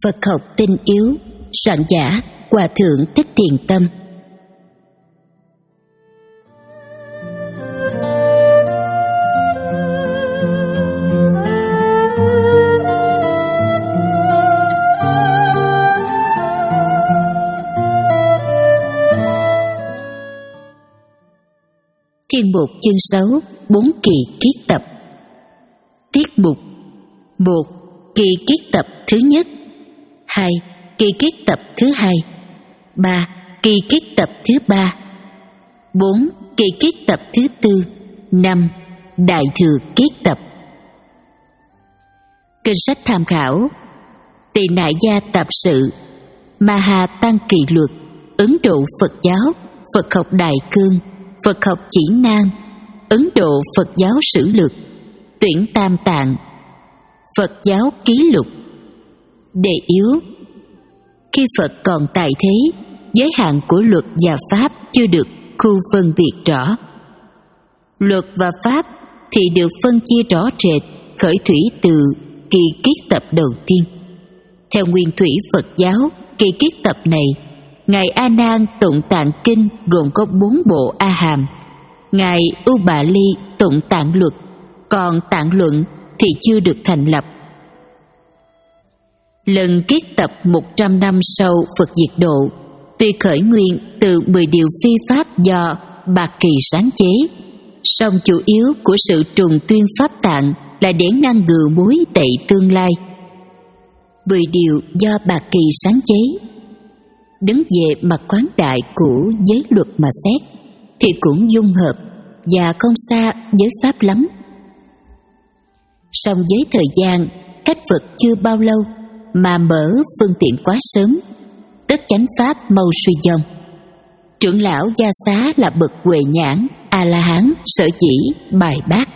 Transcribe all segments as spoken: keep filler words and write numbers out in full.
Phật học tinh yếu, soạn giả Hòa thượng Thích Thiền Tâm. Thiên mục chương sáu, bốn kỳ kiết tập. Tiết mục: một. Kỳ kiết tập thứ nhất. Hai. Kỳ kiết tập thứ hai. Ba. Kỳ kiết tập thứ ba. Bốn. Kỳ kiết tập thứ tư. Năm. Đại thừa kiết tập. Kinh sách tham khảo: Tỳ Nại Gia Tạp Sự, Maha Tăng Kỳ Luật, Ấn Độ Phật giáo, Phật học Đại Cương, Phật học Chỉ Nan, Ấn Độ Phật giáo Sử Lược, Tuyển Tam Tạng, Phật giáo Ký Lục. Đề yếu: khi Phật còn tại thế, giới hạn của luật và pháp chưa được khu phân biệt rõ. Luật và pháp thì được phân chia rõ rệt khởi thủy từ kỳ kiết tập đầu tiên. Theo nguyên thủy Phật giáo, kỳ kiết tập này, Ngài A Nan tụng Tạng Kinh gồm có bốn bộ A Hàm, Ngài U Bà Ly tụng Tạng Luật, còn Tạng Luận thì chưa được thành lập. Lần kiết tập một trăm năm sau Phật diệt độ, tuy khởi nguyên từ mười điều phi pháp do Bạc Kỳ sáng chế, song chủ yếu của sự trùng tuyên pháp tạng là để ngăn ngừa mối tệ tương lai. Mười điều do Bạc Kỳ sáng chế, đứng về mặt quán đại của giới luật mà xét thì cũng dung hợp và không xa giới pháp lắm. Song với thời gian cách Phật chưa bao lâu mà mở phương tiện quá sớm, tất chánh pháp mau suy dòng. Trưởng lão Gia Xá là bậc huệ nhãn A La Hán sở chỉ bài bác.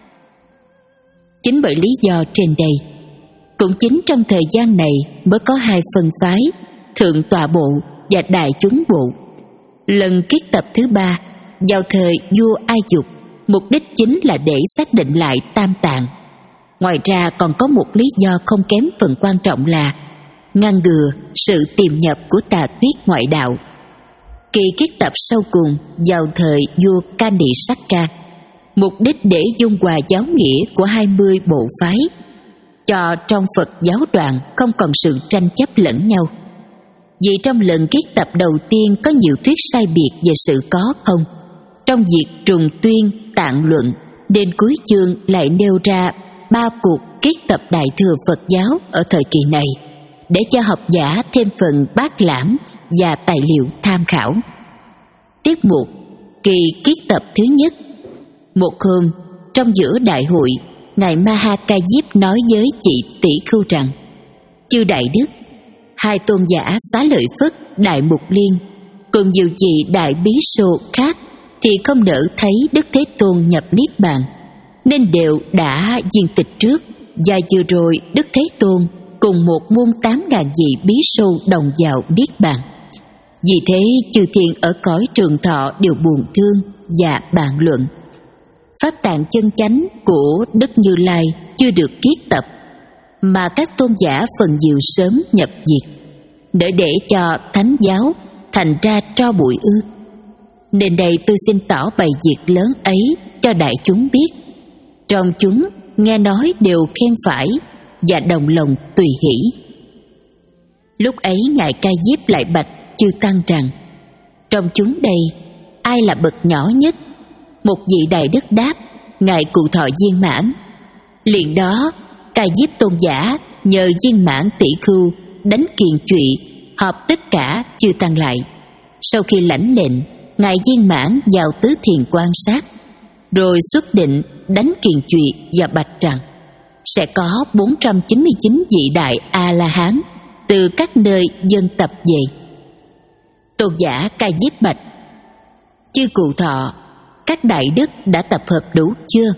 Chính bởi lý do trên đây, cũng chính trong thời gian này mới có hai phân phái, Thượng Tọa Bộ và Đại Chúng Bộ. Lần kiết tập thứ ba vào thời vua Ai Dục, mục đích chính là để xác định lại Tam Tạng. Ngoài ra còn có một lý do không kém phần quan trọng là ngăn ngừa sự tiềm nhập của tà thuyết ngoại đạo. Kỳ kiết tập sau cùng vào thời vua Candi Sakka, mục đích để dung hòa giáo nghĩa của hai mươi bộ phái, cho trong Phật giáo đoàn không còn sự tranh chấp lẫn nhau. Vì trong lần kiết tập đầu tiên có nhiều thuyết sai biệt về sự có không, trong việc trùng tuyên Tạng Luận, nên cuối chương lại nêu ra ba cuộc kiết tập Đại thừa Phật giáo ở thời kỳ này, để cho học giả thêm phần bác lãm và tài liệu tham khảo. Tiết mục: kỳ kiết tập thứ nhất. Một hôm, trong giữa đại hội, Ngài Maha Ca Diếp nói với chị Tỷ Khưu rằng: chư Đại Đức, hai tôn giả Xá Lợi Phất, Đại Mục Liên cùng nhiều vị Đại Bí Sô khác thì không nỡ thấy Đức Thế Tôn nhập Niết Bàn, nên đều đã viên tịch trước, và vừa rồi Đức Thế Tôn cùng một muôn tám ngàn vị Bí Sô đồng vào Niết Bàn. Vì thế chư thiên ở cõi Trường Thọ đều buồn thương và bàn luận. Pháp tạng chân chánh của Đức Như Lai chưa được kiết tập, mà các tôn giả phần nhiều sớm nhập diệt, để để cho thánh giáo thành ra tro bụi ư? Nên đây tôi xin tỏ bày việc lớn ấy cho đại chúng biết. Trong chúng nghe nói đều khen phải và đồng lòng tùy hỷ. Lúc ấy Ngài Ca Diếp lại bạch chư tăng rằng: trong chúng đây ai là bậc nhỏ nhất? Một vị đại đức đáp: Ngài Cụ Thọ Viên Mãn. Liền đó Ca Diếp tôn giả nhờ Viên Mãn tỷ khưu đánh kiền trụy, họp tất cả chư tăng lại. Sau khi lãnh lệnh, Ngài Viên Mãn vào tứ thiền quan sát, rồi xuất định đánh kiền trụy và bạch rằng sẽ có bốn trăm chín mươi chín vị đại A La Hán từ các nơi dân tập về. Tôn giả Ca Diếp bạch: chư Cụ Thọ, các đại đức đã tập hợp đủ chưa?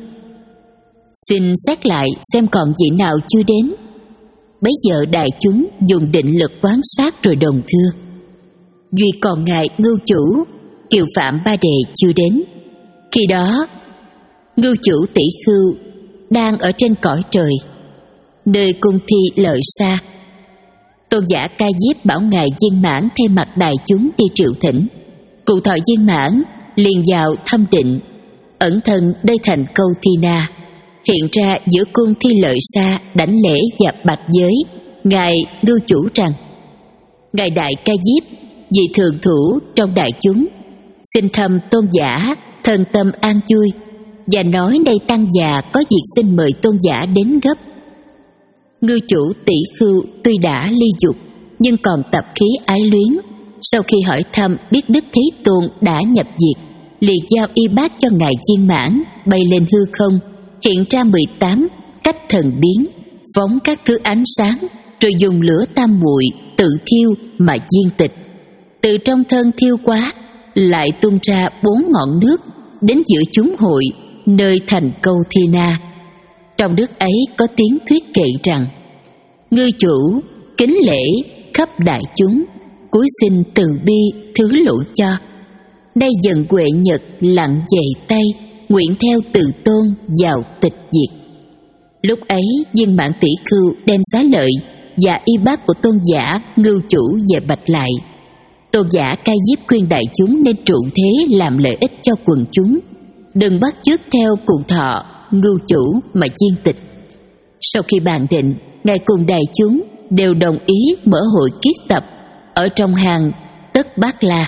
Xin xét lại xem còn vị nào chưa đến. Bấy giờ đại chúng dùng định lực quan sát rồi đồng thưa: duy còn ngài Ngưu Chủ, Kiều Phạm Ba Đề chưa đến. Khi đó Ngưu Chủ Tỷ Khưu đang ở trên cõi trời, nơi cung thi lợi xa. Tôn giả Ca Diếp bảo ngài Viên Mãn thay mặt đại chúng đi triệu thỉnh. Cụ thọ Viên Mãn liền vào thâm định, ẩn thân nơi thành Câu Thi Na, hiện ra giữa cung Thi Lợi Sa đảnh lễ và bạch giới ngài ngưu chủ rằng: ngài đại Ca Diếp vì thường thủ trong đại chúng, xin thăm tôn giả thân tâm an vui, và nói đây tăng già có việc xin mời tôn giả đến gấp. Ngưu chủ Tỷ Khưu tuy đã ly dục nhưng còn tập khí ái luyến. Sau khi hỏi thăm biết Đức Thế Tôn đã nhập diệt, liền giao y bát cho ngài Viên Mãn, bay lên hư không, hiện ra mười tám cách thần biến, phóng các thứ ánh sáng, rồi dùng lửa tam muội tự thiêu mà viên tịch. Từ trong thân thiêu quá lại tuôn ra bốn ngọn nước đến giữa chúng hội nơi thành Câu Thi Na. Trong nước ấy có tiếng thuyết kệ rằng: ngư chủ kính lễ khắp đại chúng, cúi xin từ bi thứ lộ cho. Đây dần huệ nhật lặng dậy tay, nguyện theo từ tôn vào tịch diệt. Lúc ấy Viên Mãn Tỷ Khưu đem xá lợi và y bát của tôn giả ngưu chủ về bạch lại. Tôn giả Ca Diếp khuyên đại chúng nên trụ thế làm lợi ích cho quần chúng, đừng bắt chước theo cụ thọ ngưu chủ mà viên tịch. Sau khi bàn định, ngài cùng đại chúng đều đồng ý mở hội kiết tập ở trong hàng Tất Bát La.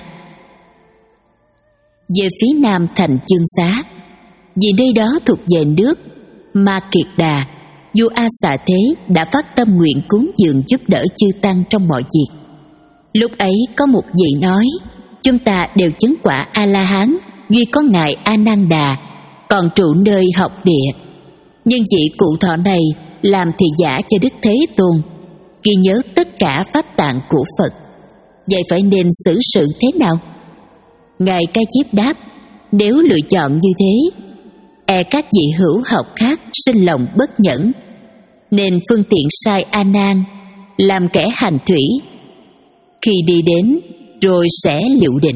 Về phía nam thành Dương Xá, vì nơi đó thuộc về nước Ma Kiệt Đà, vua A Xà Thế đã phát tâm nguyện cúng dường giúp đỡ chư tăng trong mọi việc. Lúc ấy có một vị nói: chúng ta đều chứng quả A La Hán, duy có ngài A Nan Đà còn trụ nơi học địa. Nhưng vị cụ thọ này làm thị giả cho Đức Thế Tôn, ghi nhớ tất cả pháp tạng của Phật. Vậy phải nên xử sự thế nào? Ngài Ca Diếp đáp: nếu lựa chọn như thế, e các vị hữu học khác sinh lòng bất nhẫn, nên phương tiện sai A Nan làm kẻ hành thủy, khi đi đến rồi sẽ liệu định.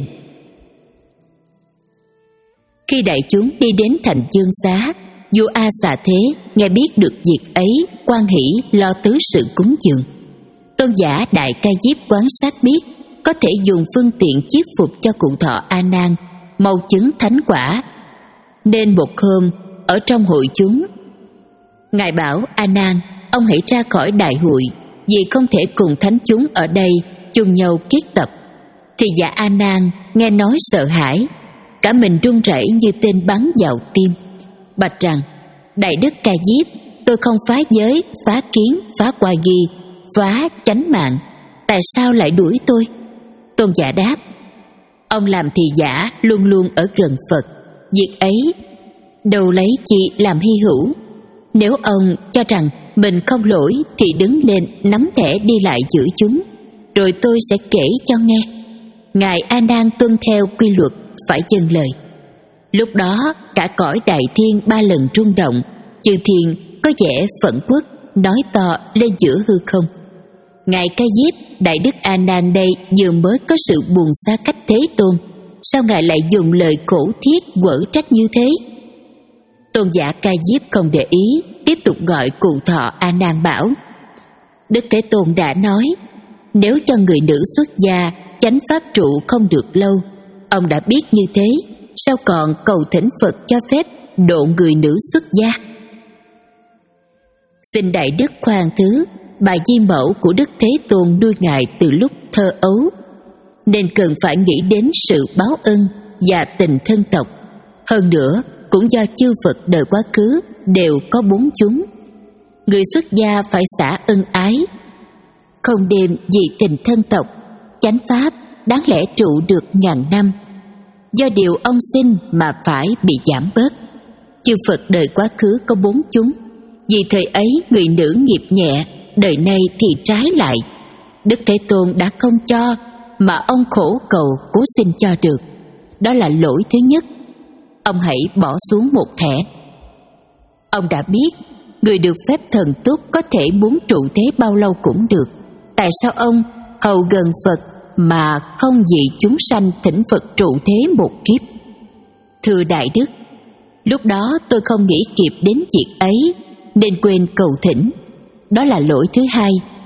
Khi đại chúng đi đến thành Dương Xá, vua A Xà Thế nghe biết được việc ấy, hoan hỷ lo tứ sự cúng dường. Tôn giả đại Ca Diếp quan sát biết có thể dùng phương tiện chiết phục cho cụ thọ A Nan mau chứng thánh quả, nên một hôm ở trong hội chúng, ngài bảo A Nan ông hãy ra khỏi đại hội, vì không thể cùng thánh chúng ở đây chung nhau kiết tập. Thì giả A Nan nghe nói sợ hãi, cả mình run rẩy như tên bắn vào tim, bạch rằng: đại đức Ca Diếp, tôi không phá giới, phá kiến, phá qua ghi, phá chánh mạng, tại sao lại đuổi tôi? Tôn giả đáp: ông làm thị giả luôn luôn ở gần Phật, việc ấy đâu lấy chi làm hy hữu. Nếu ông cho rằng mình không lỗi thì đứng lên nắm thẻ đi lại giữa chúng, rồi tôi sẽ kể cho nghe. Ngài A Nan tuân theo quy luật, phải dâng lời. Lúc đó cả cõi đại thiên ba lần rung động, chư thiên có vẻ phẫn quốc, nói to lên giữa hư không: ngài Ca Diếp, đại đức A Nan đây vừa mới có sự buồn xa cách Thế Tôn, sao ngài lại dùng lời khổ thiết quở trách như thế? Tôn giả Ca Diếp không để ý, tiếp tục gọi cụ thọ A Nan bảo: Đức Thế Tôn đã nói, nếu cho người nữ xuất gia chánh pháp trụ không được lâu, ông đã biết như thế, sao còn cầu thỉnh Phật cho phép độ người nữ xuất gia? Xin đại đức khoan thứ, bà di mẫu của Đức Thế Tôn nuôi ngài từ lúc thơ ấu, nên cần phải nghĩ đến sự báo ân và tình thân tộc. Hơn nữa cũng do chư Phật đời quá khứ đều có bốn chúng, người xuất gia phải xả ân ái, không đêm vì tình thân tộc. Chánh pháp đáng lẽ trụ được ngàn năm, do điều ông sinh mà phải bị giảm bớt. Chư Phật đời quá khứ có bốn chúng, vì thời ấy người nữ nghiệp nhẹ, đời nay thì trái lại. Đức Thế Tôn đã không cho, mà ông khổ cầu cố xin cho được. Đó là lỗi thứ nhất. Ông hãy bỏ xuống một thẻ. Ông đã biết người được phép thần túc có thể muốn trụ thế bao lâu cũng được, tại sao ông hầu gần Phật mà không vì chúng sanh thỉnh Phật trụ thế một kiếp? Thưa đại đức, lúc đó tôi không nghĩ kịp đến việc ấy, nên quên cầu thỉnh. Đó là lỗi thứ hai,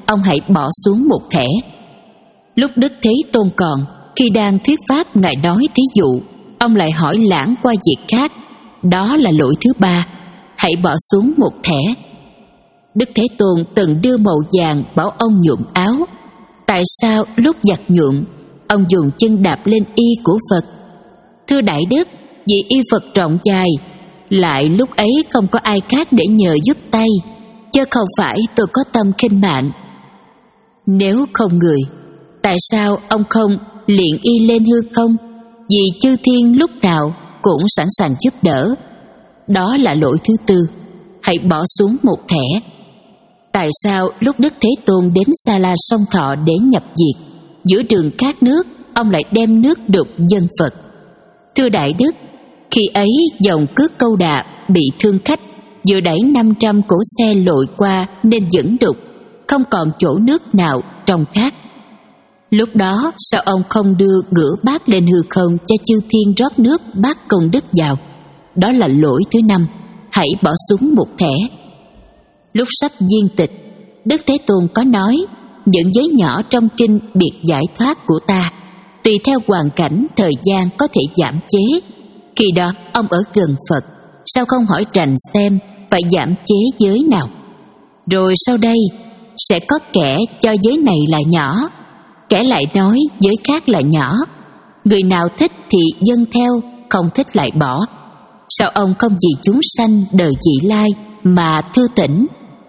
ông hãy bỏ xuống một thẻ. Lúc Đức Thế Tôn còn, khi đang thuyết pháp, Ngài nói thí dụ, ông lại hỏi lãng qua việc khác. Đó là lỗi thứ ba, hãy bỏ xuống một thẻ. Đức Thế Tôn từng đưa màu vàng bảo ông nhuộm áo. Tại sao lúc giặt nhuộm, ông dùng chân đạp lên y của Phật? Thưa Đại Đức, vì y Phật rộng dài, lại lúc ấy không có ai khác để nhờ giúp tay, chứ không phải tôi có tâm khinh mạn. Nếu không người, tại sao ông không liền y lên hư không? Vì chư thiên lúc nào cũng sẵn sàng giúp đỡ. Đó là lỗi thứ tư, hãy bỏ xuống một thẻ. Tại sao lúc Đức Thế Tôn đến Sa La Sông Thọ để nhập diệt, giữa đường cát nước, ông lại đem nước đục dân Phật? Thưa Đại Đức, khi ấy dòng cước Câu Đà bị thương khách, vừa đẩy năm trăm cỗ xe lội qua nên dẫn đục, không còn chỗ nước nào trong cát. Lúc đó sao ông không đưa ngửa bát lên hư không cho chư thiên rót nước bát công đức vào? Đó là lỗi thứ năm, hãy bỏ xuống một thẻ. Lúc sắp viên tịch, Đức Thế Tôn có nói, những giấy nhỏ trong kinh biệt giải thoát của ta, tùy theo hoàn cảnh thời gian có thể giảm chế. Khi đó ông ở gần Phật, sao không hỏi rành xem phải giảm chế giới nào? Rồi sau đây sẽ có kẻ cho giới này là nhỏ, kẻ lại nói giới khác là nhỏ. Người nào thích thì dâng theo, không thích lại bỏ. Sao ông không vì chúng sanh đời vị lai mà thư tỉnh?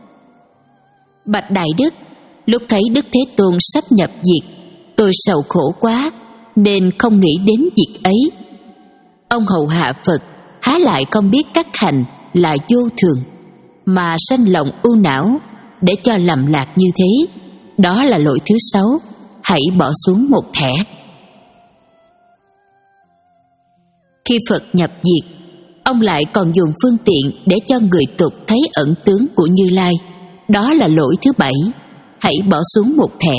Bạch Đại Đức, lúc thấy Đức Thế Tôn sắp nhập diệt, tôi sầu khổ quá nên không nghĩ đến việc ấy. Ông hầu hạ Phật há lại không biết các hành là vô thường, mà sanh lòng ưu não để cho lầm lạc như thế. Đó là lỗi thứ sáu, hãy bỏ xuống một thẻ. Khi Phật nhập diệt, ông lại còn dùng phương tiện để cho người tục thấy ẩn tướng của Như Lai. Đó là lỗi thứ bảy, hãy bỏ xuống một thẻ.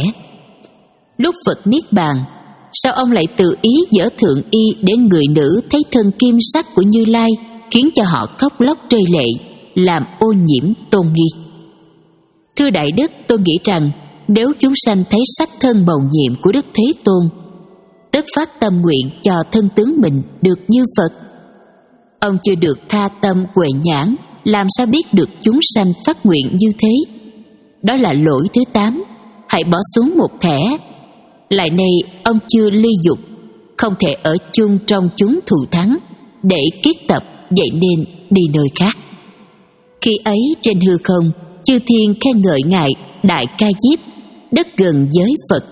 Lúc Phật niết bàn, sao ông lại tự ý dở thượng y để người nữ thấy thân kim sắc của Như Lai, khiến cho họ khóc lóc rơi lệ, làm ô nhiễm tôn nghi? Thưa Đại Đức, tôi nghĩ rằng nếu chúng sanh thấy sắc thân màu nhiệm của Đức Thế Tôn, tức phát tâm nguyện cho thân tướng mình được như Phật. Ông chưa được tha tâm huệ nhãn, làm sao biết được chúng sanh phát nguyện như thế? Đó là lỗi thứ tám, hãy bỏ xuống một thẻ. Lại này, ông chưa ly dục, không thể ở chung trong chúng thù thắng, để kiết tập, vậy nên đi nơi khác. Khi ấy trên hư không, chư thiên khen ngợi Ngài Đại Ca Diếp, đất gần giới Phật.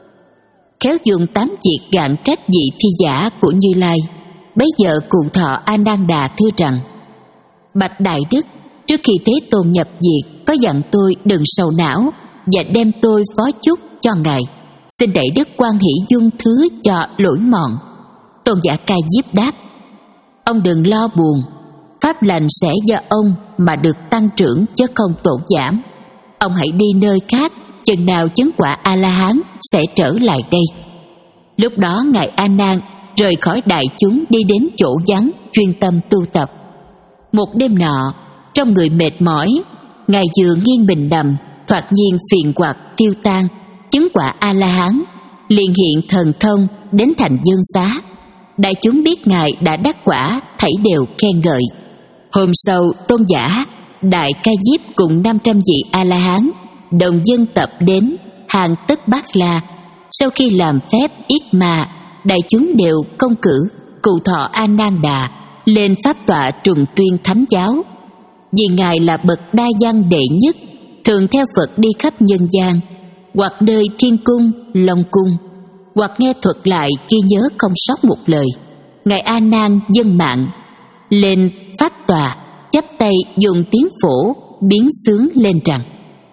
Khéo dùng tám việc gạn trách vị thi giả của Như Lai. Bấy giờ Cụ Thọ A Nan Đà thưa rằng: Bạch Đại Đức, trước khi Thế Tôn nhập diệt, có dặn tôi đừng sầu não và đem tôi phó chúc cho Ngài. Xin Đại Đức quan hỷ dung thứ cho lỗi mọn. Tôn giả Ca Diếp đáp: Ông đừng lo buồn, pháp lành sẽ do ông mà được tăng trưởng chứ không tổn giảm. Ông hãy đi nơi khác, chừng nào chứng quả A-la-hán sẽ trở lại đây. Lúc đó Ngài A Nan rời khỏi đại chúng đi đến chỗ vắng chuyên tâm tu tập. Một đêm nọ, trong người mệt mỏi, Ngài vừa nghiêng mình nằm, thoạt nhiên phiền hoặc tiêu tan, chứng quả A-la-hán, liền hiện thần thông đến thành Dương Xá. Đại chúng biết Ngài đã đắc quả, thảy đều khen ngợi. Hôm sau, tôn giả Đại Ca Diếp cùng năm trăm vị A-la-hán đồng dân tập đến hàng Tất Bát La. Sau khi làm phép yết ma, đại chúng đều công cử Cụ Thọ A Nan Đà lên pháp tọa trùng tuyên thánh giáo. Vì Ngài là bậc đa văn đệ nhất, thường theo Phật đi khắp nhân gian, hoặc nơi thiên cung, long cung, hoặc nghe thuật lại ghi nhớ không sót một lời. Ngài A Nan dân mạng lên pháp tọa, chắp tay dùng tiếng phổ biến xướng lên rằng: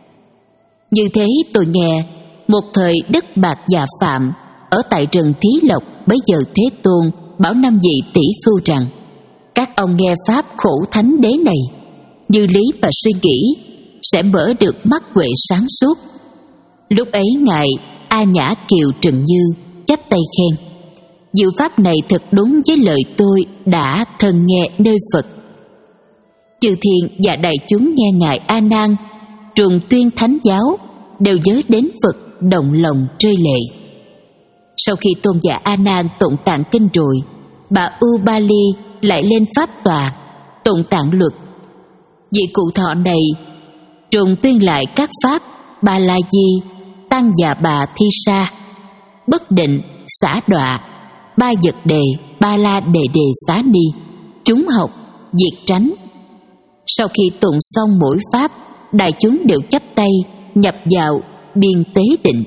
Như thế tôi nghe, một thời Đất Bạc Dạ Phạm ở tại rừng Thí Lộc, bấy giờ Thế Tôn bảo năm vị tỷ khưu rằng: Các ông nghe pháp khổ thánh đế này, như lý và suy nghĩ, sẽ mở được mắt huệ sáng suốt. Lúc ấy Ngài A Nhã Kiều Trần Như chắp tay khen: Diệu pháp này thật đúng với lời tôi đã thân nghe nơi Phật. Chư thiên và đại chúng nghe Ngài A Nan trùng tuyên thánh giáo, đều nhớ đến Phật, động lòng rơi lệ. Sau khi tôn giả A Nan tụng tạng kinh rồi, bà Ubali lại lên pháp tòa tụng tạng luật. Vị cụ thọ này trùng tuyên lại các pháp Ba La Di, Tăng Già Bà Thi Sa, Bất Định, Xả Đọa, Ba Vật Đề, Ba La Đề Đề Xá Ni, Chúng Học, Diệt Tránh. Sau khi tụng xong mỗi pháp, đại chúng đều chắp tay nhập vào biên tế định.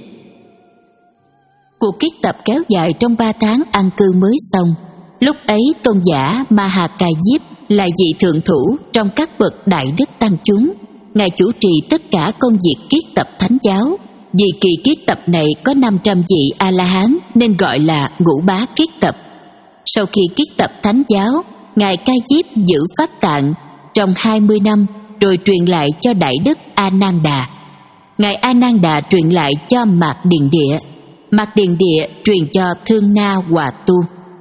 Cuộc kiết tập kéo dài trong ba tháng an cư mới xong. Lúc ấy tôn giả Mahakayip là vị thượng thủ trong các bậc đại đức tăng chúng. Ngài chủ trì tất cả công việc kiết tập thánh giáo. Vì kỳ kiết tập này có năm trăm vị A-la-hán nên gọi là ngũ bá kiết tập. Sau khi kiết tập thánh giáo, Ngài Ca-diếp giữ pháp tạng trong hai mươi năm rồi truyền lại cho đại đức A-nan-đà. Ngài A-nan-đà truyền lại cho Mạc Điền Địa, Mạc Điền Địa truyền cho Thương Na Hòa Tu,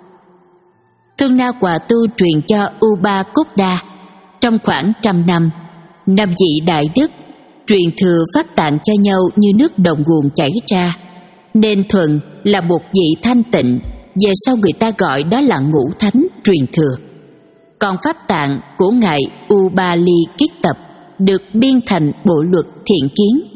Thương Na Hòa Tu truyền cho Uba Cốt Đa. Trong khoảng trăm năm, năm vị đại đức truyền thừa pháp tạng cho nhau như nước đồng nguồn chảy ra, nên thuần là một vị thanh tịnh. Về sau người ta gọi đó là ngũ thánh truyền thừa. Còn pháp tạng của ngài Ubali kiết tập được biên thành bộ luật Thiện Kiến.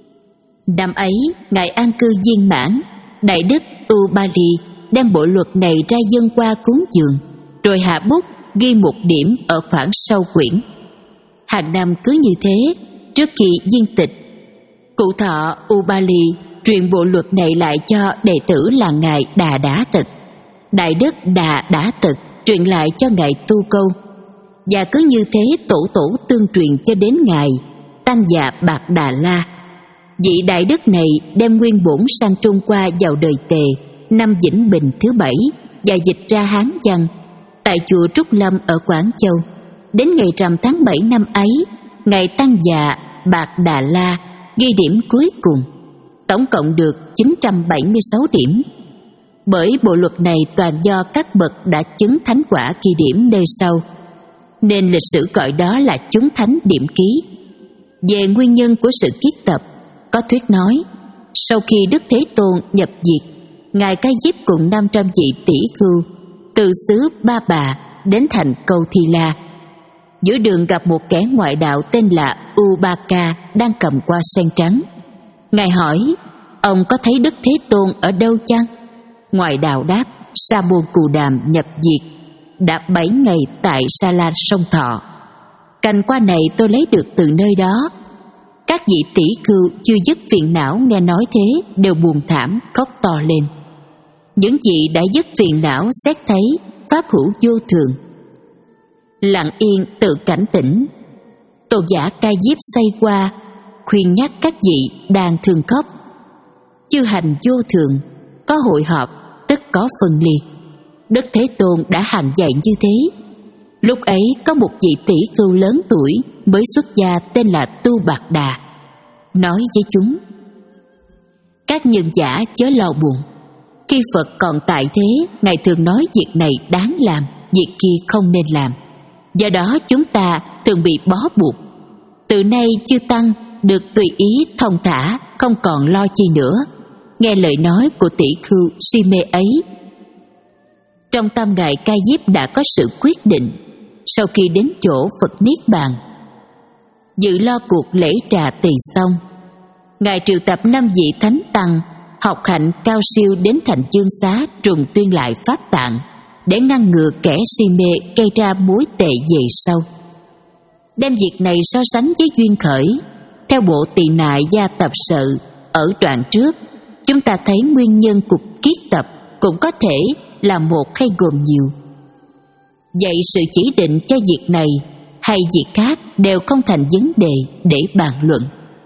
Năm ấy, ngài an cư viên mãn, đại đức Ubali đem bộ luật này ra dâng qua cúng dường, rồi hạ bút ghi một điểm ở khoảng sau quyển. Hàng năm cứ như thế, trước khi viên tịch, cụ thọ Ubali truyền bộ luật này lại cho đệ tử là ngài Đà Đả Tịch. Đại đức Đà Đả Tịch truyền lại cho ngài Tu Câu, và cứ như thế tổ tổ tương truyền cho đến ngài Tăng Già Bạc Đà La. Vị đại đức này đem nguyên bổn sang Trung Hoa vào đời Tề năm Vĩnh Bình thứ bảy và dịch ra Hán văn tại chùa Trúc Lâm ở Quảng Châu. Đến ngày rằm tháng bảy năm ấy, ngài Tăng Già Bạc Đà La ghi điểm cuối cùng, tổng cộng được chín trăm bảy mươi sáu điểm. Bởi bộ luật này toàn do các bậc đã chứng thánh quả ghi điểm nơi sau, nên lịch sử gọi đó là chúng thánh điểm ký. Về nguyên nhân của sự kiết tập, có thuyết nói sau khi Đức Thế Tôn nhập diệt, ngài Ca Diếp cùng năm trăm vị tỷ khưu từ xứ Ba Bà đến thành Câu Thi La. Giữa đường gặp một kẻ ngoại đạo tên là Ubaka đang cầm hoa sen trắng. Ngài hỏi, ông có thấy Đức Thế Tôn ở đâu chăng? Ngoại đạo đáp, Sa Môn Cù Đàm nhập diệt, đã bảy ngày tại Sa La sông Thọ. Cành hoa này tôi lấy được từ nơi đó. Các vị tỷ khưu chưa dứt phiền não nghe nói thế đều buồn thảm khóc to lên. Những vị đã dứt phiền não xét thấy pháp hữu vô thường, lặng yên tự cảnh tỉnh. Tôn giả Ca Diếp xây qua khuyên nhắc các vị đang thương khóc. Chư hành vô thường, có hội họp tất có phân liệt. Đức Thế Tôn đã hành dạy như thế. Lúc ấy có một vị tỷ khưu lớn tuổi mới xuất gia tên là Tu Bạc Đà, nói với chúng: các nhân giả chớ lo buồn. Khi Phật còn tại thế, ngài thường nói việc này đáng làm, việc kia không nên làm. Do đó chúng ta thường bị bó buộc. Từ nay chư tăng được tùy ý thông thả, không còn lo chi nữa. Nghe lời nói của tỷ khưu si mê ấy, trong tâm ngài Ca Diếp đã có sự quyết định. Sau khi đến chỗ Phật Niết Bàn, dự lo cuộc lễ trà tỳ xong, ngài triệu tập năm vị thánh tăng học hạnh cao siêu đến thành Dương Xá trùng tuyên lại pháp tạng để ngăn ngừa kẻ si mê gây ra mối tệ về sau. Đem việc này so sánh với duyên khởi, theo bộ Tỳ Nại Gia Tập Sự ở đoạn trước, chúng ta thấy nguyên nhân cuộc kiết tập cũng có thể là một hay gồm nhiều. Vậy sự chỉ định cho việc này hay việc khác đều không thành vấn đề để bàn luận.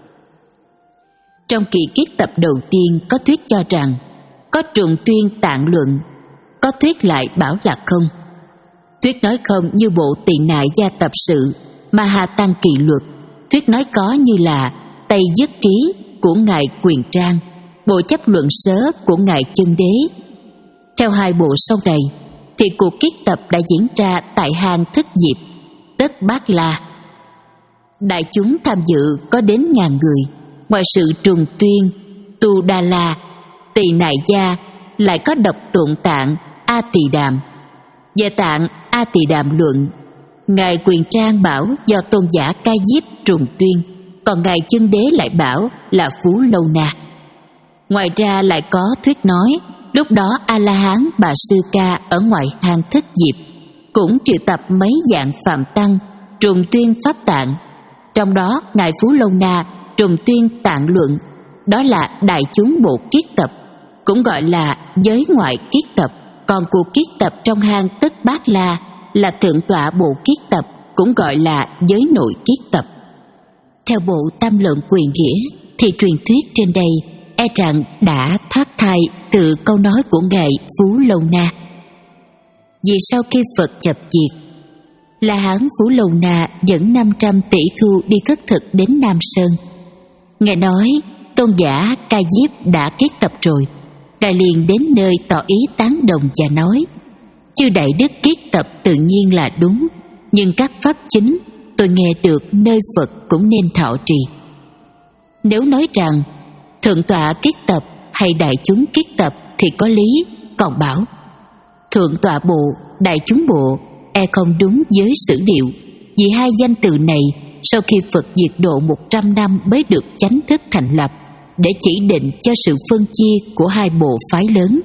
Trong kỳ kiết tập đầu tiên có thuyết cho rằng có trùng tuyên tạng luận, có thuyết lại bảo là không. Thuyết nói không như bộ Tỳ Nại Gia Tập Sự, Maha Tăng Kỳ Luật. Thuyết nói có như là Tây Dứt Ký của ngài Quyền Trang, bộ chấp luận sớ của ngài Chân Đế. Theo hai bộ sau này thì cuộc kiết tập đã diễn ra tại hang Thức Diệp, tức Bát La. Đại chúng tham dự có đến ngàn người, ngoài sự trùng tuyên, tu đa la, tỳ nại gia, lại có độc tụng tạng A Tỳ Đàm. Về tạng A Tỳ Đàm luận, ngài Quyền Trang bảo do tôn giả Ca Diếp trùng tuyên, còn ngài Chân Đế lại bảo là Phú Lâu Na. Ngoài ra lại có thuyết nói lúc đó A La Hán Bà Sư Ca ở ngoài hang Thức Diệp cũng triệu tập mấy dạng phạm tăng trùng tuyên pháp tạng, trong đó ngài Phú Lâu Na trùng tuyên tạng luận, đó là đại chúng bộ kiết tập, cũng gọi là giới ngoại kiết tập. Còn cuộc kiết tập trong hang Tức Bát La là thượng tọa bộ kiết tập, cũng gọi là giới nội kiết tập. Theo bộ Tam Luận Quyền Nghĩa thì truyền thuyết trên đây e rằng đã thoát thai từ câu nói của ngài Phú Lâu Na. Vì sau khi Phật nhập diệt, La Hán Phú Lâu Na dẫn năm trăm tỷ thu đi khất thực đến Nam Sơn. Nghe nói tôn giả Ca Diếp đã kiết tập rồi, ngài liền đến nơi tỏ ý tán đồng và nói: chư đại đức kiết tập tự nhiên là đúng, nhưng các pháp chính tôi nghe được nơi Phật cũng nên thọ trì. Nếu nói rằng thượng tọa kiết tập hay đại chúng kiết tập thì có lý, còn bảo thượng tọa bộ, đại chúng bộ e không đúng với sử điệu, vì hai danh từ này sau khi Phật diệt độ một trăm năm mới được chánh thức thành lập, để chỉ định cho sự phân chia của hai bộ phái lớn.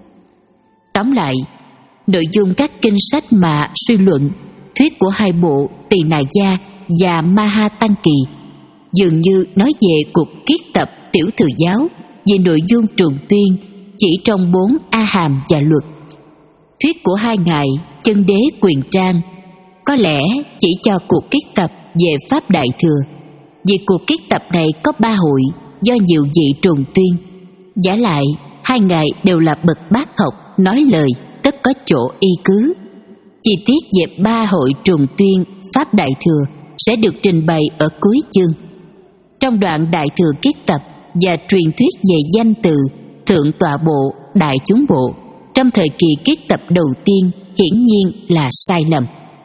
Tóm lại, nội dung các kinh sách mà suy luận thuyết của hai bộ Tỳ Nại Gia và Maha Tăng Kỳ dường như nói về cuộc kiết tập tiểu thừa giáo, về nội dung trùng tuyên chỉ trong bốn A Hàm và luật. Thuyết của hai ngài Chân Đế Quyền Trang có lẽ chỉ cho cuộc kiết tập về pháp đại thừa, vì cuộc kiết tập này có ba hội do nhiều vị trùng tuyên. Giả lại hai ngài đều là bậc bác học, nói lời tất có chỗ y cứ. Chi tiết về ba hội trùng tuyên pháp đại thừa sẽ được trình bày ở cuối chương. Trong đoạn đại thừa kiết tập và truyền thuyết về danh từ thượng tọa bộ, đại chúng bộ trong thời kỳ kiết tập đầu tiên hiển nhiên là sai lầm.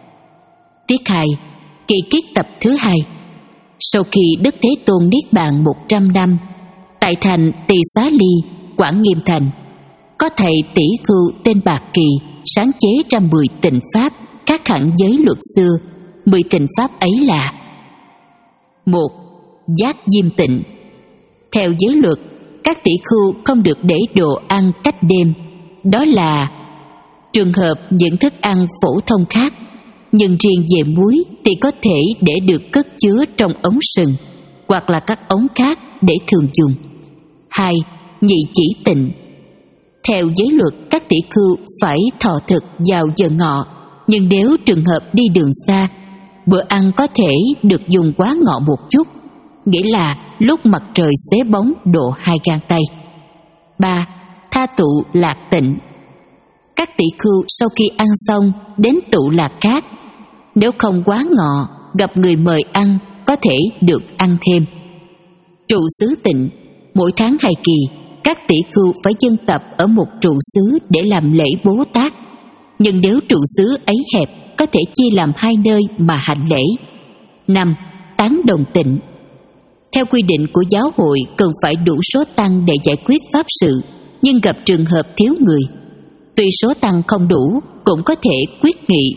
Tiết hai, kỳ kiết tập thứ hai. Sau khi Đức Thế Tôn niết bàn một trăm năm, tại thành Tỳ Xá Ly, Quảng Nghiêm Thành, có thầy tỷ khưu tên Bạc Kỳ sáng chế ra mười tịnh pháp khác hẳn giới luật xưa. Mười tịnh pháp ấy là: một. Giác diêm tịnh. Theo giới luật, các tỷ khưu không được để đồ ăn cách đêm, đó là trường hợp những thức ăn phổ thông khác, nhưng riêng về muối thì có thể để được cất chứa trong ống sừng hoặc là các ống khác để thường dùng. Hai. Nhị chỉ tịnh. Theo giới luật, các tỷ khưu phải thọ thực vào giờ ngọ, nhưng nếu trường hợp đi đường xa, bữa ăn có thể được dùng quá ngọ một chút, nghĩa là lúc mặt trời xế bóng độ hai gang tay. Ba. Tha tụ lạc tịnh. Các tỷ khưu sau khi ăn xong đến tụ lạc khác, nếu không quá ngọ, gặp người mời ăn có thể được ăn thêm. Trụ xứ tịnh. Mỗi tháng hai kỳ, các tỷ khưu phải dân tập ở một trụ xứ để làm lễ Bố Tát, nhưng nếu trụ xứ ấy hẹp có thể chia làm hai nơi mà hành lễ. Năm. Tán đồng tịnh. Theo quy định của giáo hội cần phải đủ số tăng để giải quyết pháp sự, nhưng gặp trường hợp thiếu người, tuy số tăng không đủ cũng có thể quyết nghị,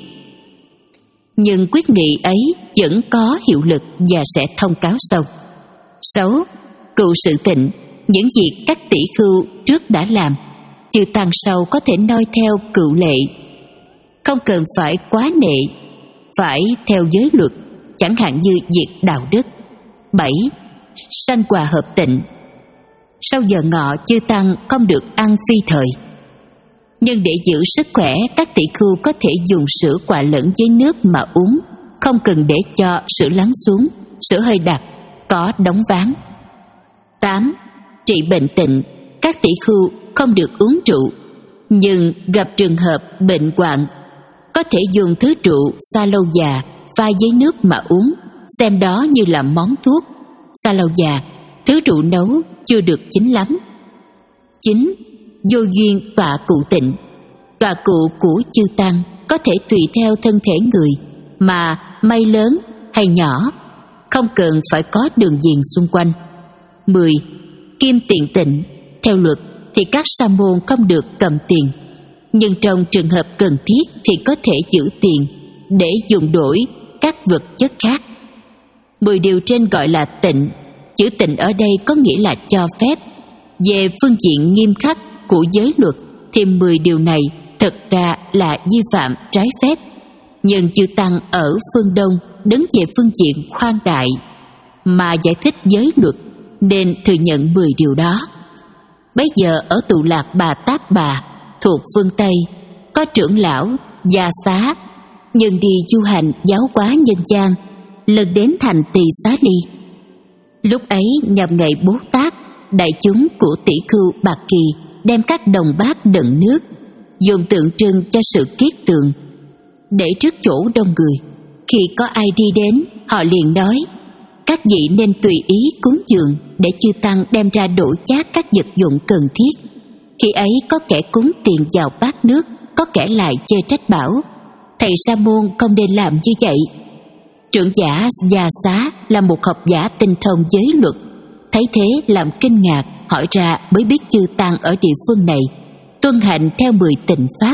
nhưng quyết nghị ấy vẫn có hiệu lực và sẽ thông cáo sau. Sáu. Cựu sự tịnh. Những việc các tỷ khưu trước đã làm, chư tăng sau có thể noi theo cựu lệ, không cần phải quá nệ, phải theo giới luật, chẳng hạn như việc đạo đức. Bảy. Sanh hòa hợp tịnh. Sau giờ ngọ chư tăng không được ăn phi thời, nhưng để giữ sức khỏe, các tỷ khưu có thể dùng sữa quạ lẫn với nước mà uống, không cần để cho sữa lắng xuống, sữa hơi đặc, có đóng ván. Tám. Trị bệnh tịnh. Các tỷ khưu không được uống rượu, nhưng gặp trường hợp bệnh hoạn, có thể dùng thứ rượu sa lâu già pha với nước mà uống, xem đó như là món thuốc. Sa lâu già, thứ rượu nấu chưa được chín lắm. Chín. Vô duyên tọa cụ tịnh. Tọa cụ của chư tăng có thể tùy theo thân thể người mà may lớn hay nhỏ, không cần phải có đường viền xung quanh. mười. Kim tiền tịnh. Theo luật thì các sa môn không được cầm tiền, nhưng trong trường hợp cần thiết thì có thể giữ tiền để dùng đổi các vật chất khác. Mười điều trên gọi là tịnh. Chữ tịnh ở đây có nghĩa là cho phép. Về phương diện nghiêm khắc của giới luật thì mười điều này thật ra là vi phạm trái phép, nhưng chư tăng ở phương Đông đứng về phương diện khoan đại mà giải thích giới luật nên thừa nhận mười điều đó. Bây giờ ở Tụ Lạc Bà Táp Bà thuộc phương Tây có trưởng lão Gia Xá, nhưng đi du hành giáo hóa nhân gian, lần đến thành Tỳ Xá Ly. Lúc ấy nhằm ngày Bố Tát, đại chúng của tỷ khưu Bạc Kỳ đem các đồng bát đựng nước, dùng tượng trưng cho sự kiết tượng, để trước chỗ đông người. Khi có ai đi đến, họ liền nói: các vị nên tùy ý cúng dường, để chư tăng đem ra đổ chát các vật dụng cần thiết. Khi ấy có kẻ cúng tiền vào bát nước, có kẻ lại chê trách bảo: thầy sa môn không nên làm như vậy. Trưởng giả Gia Xá là một học giả tinh thông giới luật, thấy thế làm kinh ngạc, hỏi ra mới biết chư tăng ở địa phương này tuân hành theo mười tịnh pháp.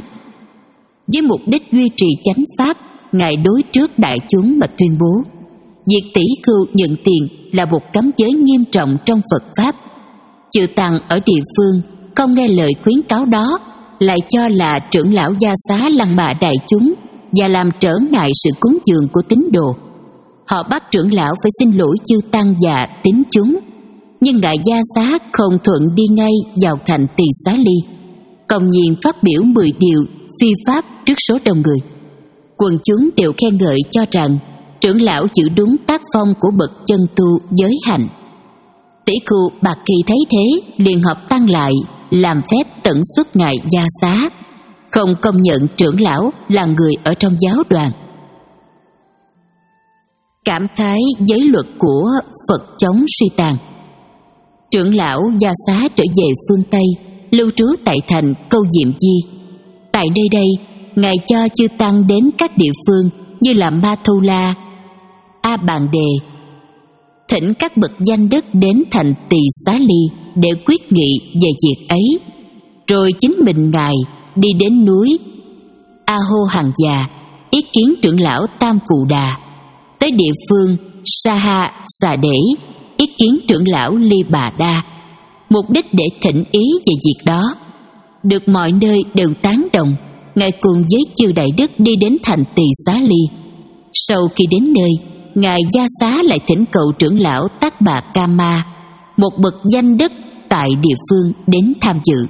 Với mục đích duy trì chánh pháp, ngài đối trước đại chúng mà tuyên bố: việc tỷ khưu nhận tiền là một cấm giới nghiêm trọng trong Phật pháp. Chư tăng ở địa phương không nghe lời khuyến cáo đó, lại cho là trưởng lão Gia Xá lăng mạ đại chúng và làm trở ngại sự cúng dường của tín đồ. Họ bắt trưởng lão phải xin lỗi chư tăng và tín chúng, nhưng ngài Gia Xá không thuận đi ngay vào thành Tỳ Xá Ly, công nhiên phát biểu mười điều phi pháp trước số đông người. Quần chúng đều khen ngợi cho rằng trưởng lão giữ đúng tác phong của bậc chân tu giới hạnh. Tỷ khưu Bạc Kỳ thấy thế liền họp tăng lại, làm phép tận xuất ngài Gia Xá, không công nhận trưởng lão là người ở trong giáo đoàn. Cảm khái giới luật của Phật chống suy tàn. Trưởng lão Gia Xá trở về phương Tây, lưu trú tại thành Câu Diệm Di. Tại nơi đây, ngài cho chư tăng đến các địa phương như là Ma Thu La, A Bàn Đề, thỉnh các bậc danh đức đến thành Tỳ Xá Ly để quyết nghị về việc ấy. Rồi chính mình ngài đi đến núi A Hô Hằng Già, ý kiến trưởng lão Tam Phù Đà, tới địa phương Sa Ha Xà Để, ý kiến trưởng lão Ly Bà Đa, mục đích để thỉnh ý về việc đó. Được mọi nơi đều tán đồng, ngài cùng với chư đại đức đi đến thành Tỳ Xá Ly. Sau khi đến nơi, ngài Gia Xá lại thỉnh cầu trưởng lão Tác Bà Ca Ma, một bậc danh đức tại địa phương, đến tham dự.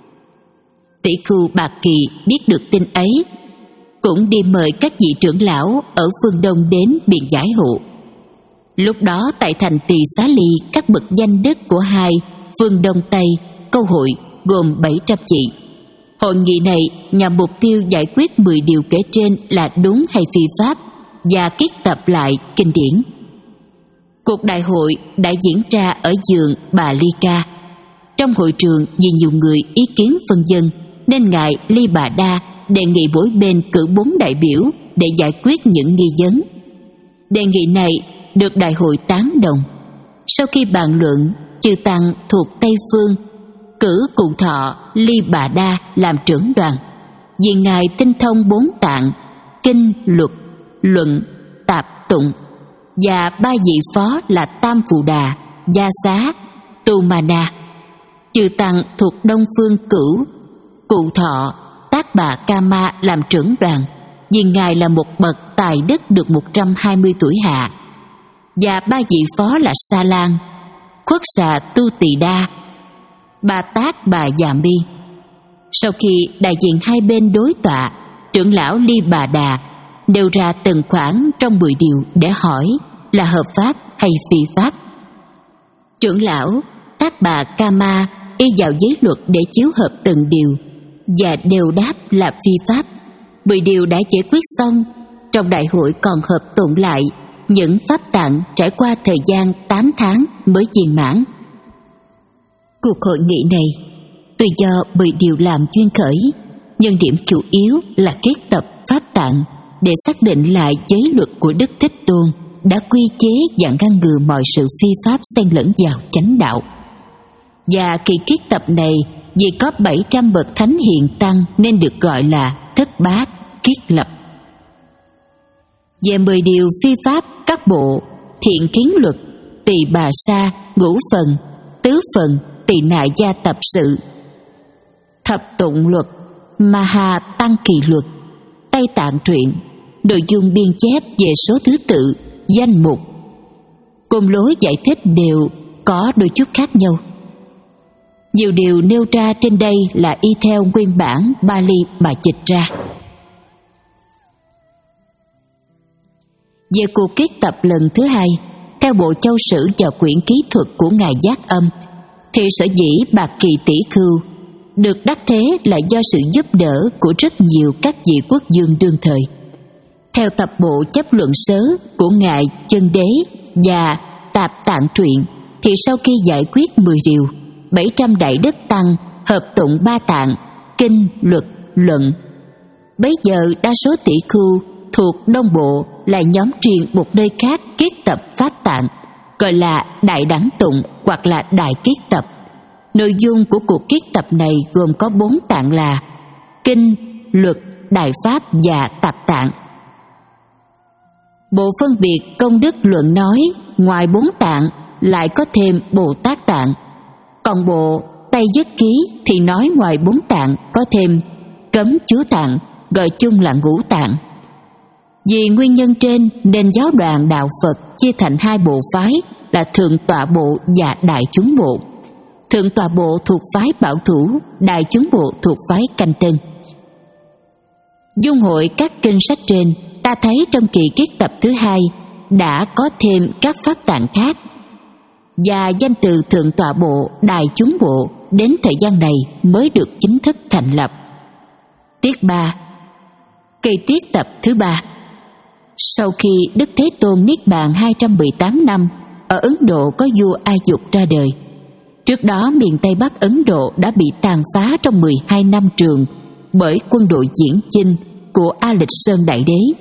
Tỷ khưu Bạc Kỳ biết được tin ấy, cũng đi mời các vị trưởng lão ở phương Đông đến biện giải hộ. Lúc đó tại thành Tỳ Xá Ly, các bậc danh đức của hai phương Đông Tây câu hội gồm bảy trăm vị. Hội nghị này nhằm mục tiêu giải quyết mười điều kể trên là đúng hay phi pháp và kiết tập lại kinh điển. Cuộc đại hội đã diễn ra ở vườn Bà Ly Ca. Trong hội trường vì nhiều người ý kiến phân dân, nên ngài Ly Bà Đa đề nghị mỗi bên cử bốn đại biểu để giải quyết những nghi vấn. Đề nghị này được đại hội tán đồng. Sau khi bàn luận, chư tăng thuộc Tây Phương cử Cụ Thọ Ly Bà Đa làm trưởng đoàn, vì ngài tinh thông bốn tạng, kinh, luật, luận, tạp tụng, và ba vị phó là Tam Phù Đà, Gia Xá, Tu Ma Na. Chư tăng thuộc Đông Phương cửu Cụ Thọ, Tác Bà Ca Ma làm trưởng đoàn, vì ngài là một bậc tài đức được một trăm hai mươi tuổi hạ, và ba vị phó là Sa Lan, Khuất Xà Tu Tỳ Đa, Ba Tát Bà Già Mi. Sau khi đại diện hai bên đối tọa, trưởng lão Ly Bà Đà nêu ra từng khoản trong mười điều để hỏi là hợp pháp hay phi pháp. Trưởng lão Tác Bà Ca Ma y vào giới luật để chiếu hợp từng điều và đều đáp là phi pháp. Mười điều đã giải quyết xong. Trong đại hội còn hợp tụng lại những pháp tạng trải qua thời gian tám tháng mới viên mãn. Cuộc hội nghị này tuy do mười điều làm duyên khởi, nhưng điểm chủ yếu là kết tập pháp tạng để xác định lại giới luật của Đức Thích Tôn đã quy chế và ngăn ngừa mọi sự phi pháp xen lẫn vào chánh đạo. Và kỳ kiết tập này vì có bảy trăm bậc thánh hiền tăng nên được gọi là thất bát kiết lập. Về mười điều phi pháp các bộ thiện kiến luật, tỳ bà sa, ngũ phần, tứ phần, tỳ nại gia tập sự, thập tụng luật, Maha tăng kỳ luật, Tây Tạng truyện, nội dung biên chép về số thứ tự, danh mục, cùng lối giải thích đều có đôi chút khác nhau. Nhiều điều nêu ra trên đây là y theo nguyên bản Bali mà dịch ra. Về cuộc kiết tập lần thứ hai, theo bộ châu sử và quyển ký thuật của ngài Giác Âm, thì sở dĩ Bạc Kỳ Tỷ Khưu được đắc thế là do sự giúp đỡ của rất nhiều các vị quốc vương đương thời. Theo tập bộ chấp luận sớ của ngài Chân Đế và Tạp Tạng truyện, thì sau khi giải quyết mười điều, bảy trăm đại đức tăng hợp tụng ba tạng, kinh, luật, luận. Bấy giờ đa số tỷ khưu thuộc Đông Bộ lại nhóm riêng một nơi khác kiết tập pháp tạng, gọi là Đại Đẳng Tụng hoặc là Đại Kiết Tập. Nội dung của cuộc kiết tập này gồm có bốn tạng là kinh, luật, đại pháp và tạp tạng. Bộ phân biệt công đức luận nói ngoài bốn tạng lại có thêm Bồ Tát tạng, còn bộ Tây Nhất Ký thì nói ngoài bốn tạng có thêm Cấm Chúa tạng, gọi chung là ngũ tạng. Vì nguyên nhân trên nên giáo đoàn đạo Phật chia thành hai bộ phái là Thượng Tọa Bộ và Đại Chúng Bộ. Thượng Tọa Bộ thuộc phái Bảo Thủ, Đại Chúng Bộ thuộc phái Canh Tân. Dung hội các kinh sách trên, ta thấy trong kỳ kiết tập thứ hai đã có thêm các pháp tạng khác, và danh từ Thượng Tọa Bộ, Đại Chúng Bộ đến thời gian này mới được chính thức thành lập. Tiết ba. Kỳ tiết tập thứ ba. Sau khi Đức Thế Tôn niết bàn hai trăm mười tám năm, ở Ấn Độ có vua A Dục ra đời. Trước đó miền Tây Bắc Ấn Độ đã bị tàn phá trong mười hai năm trường bởi quân đội diễn chinh của A Lịch Sơn Đại Đế.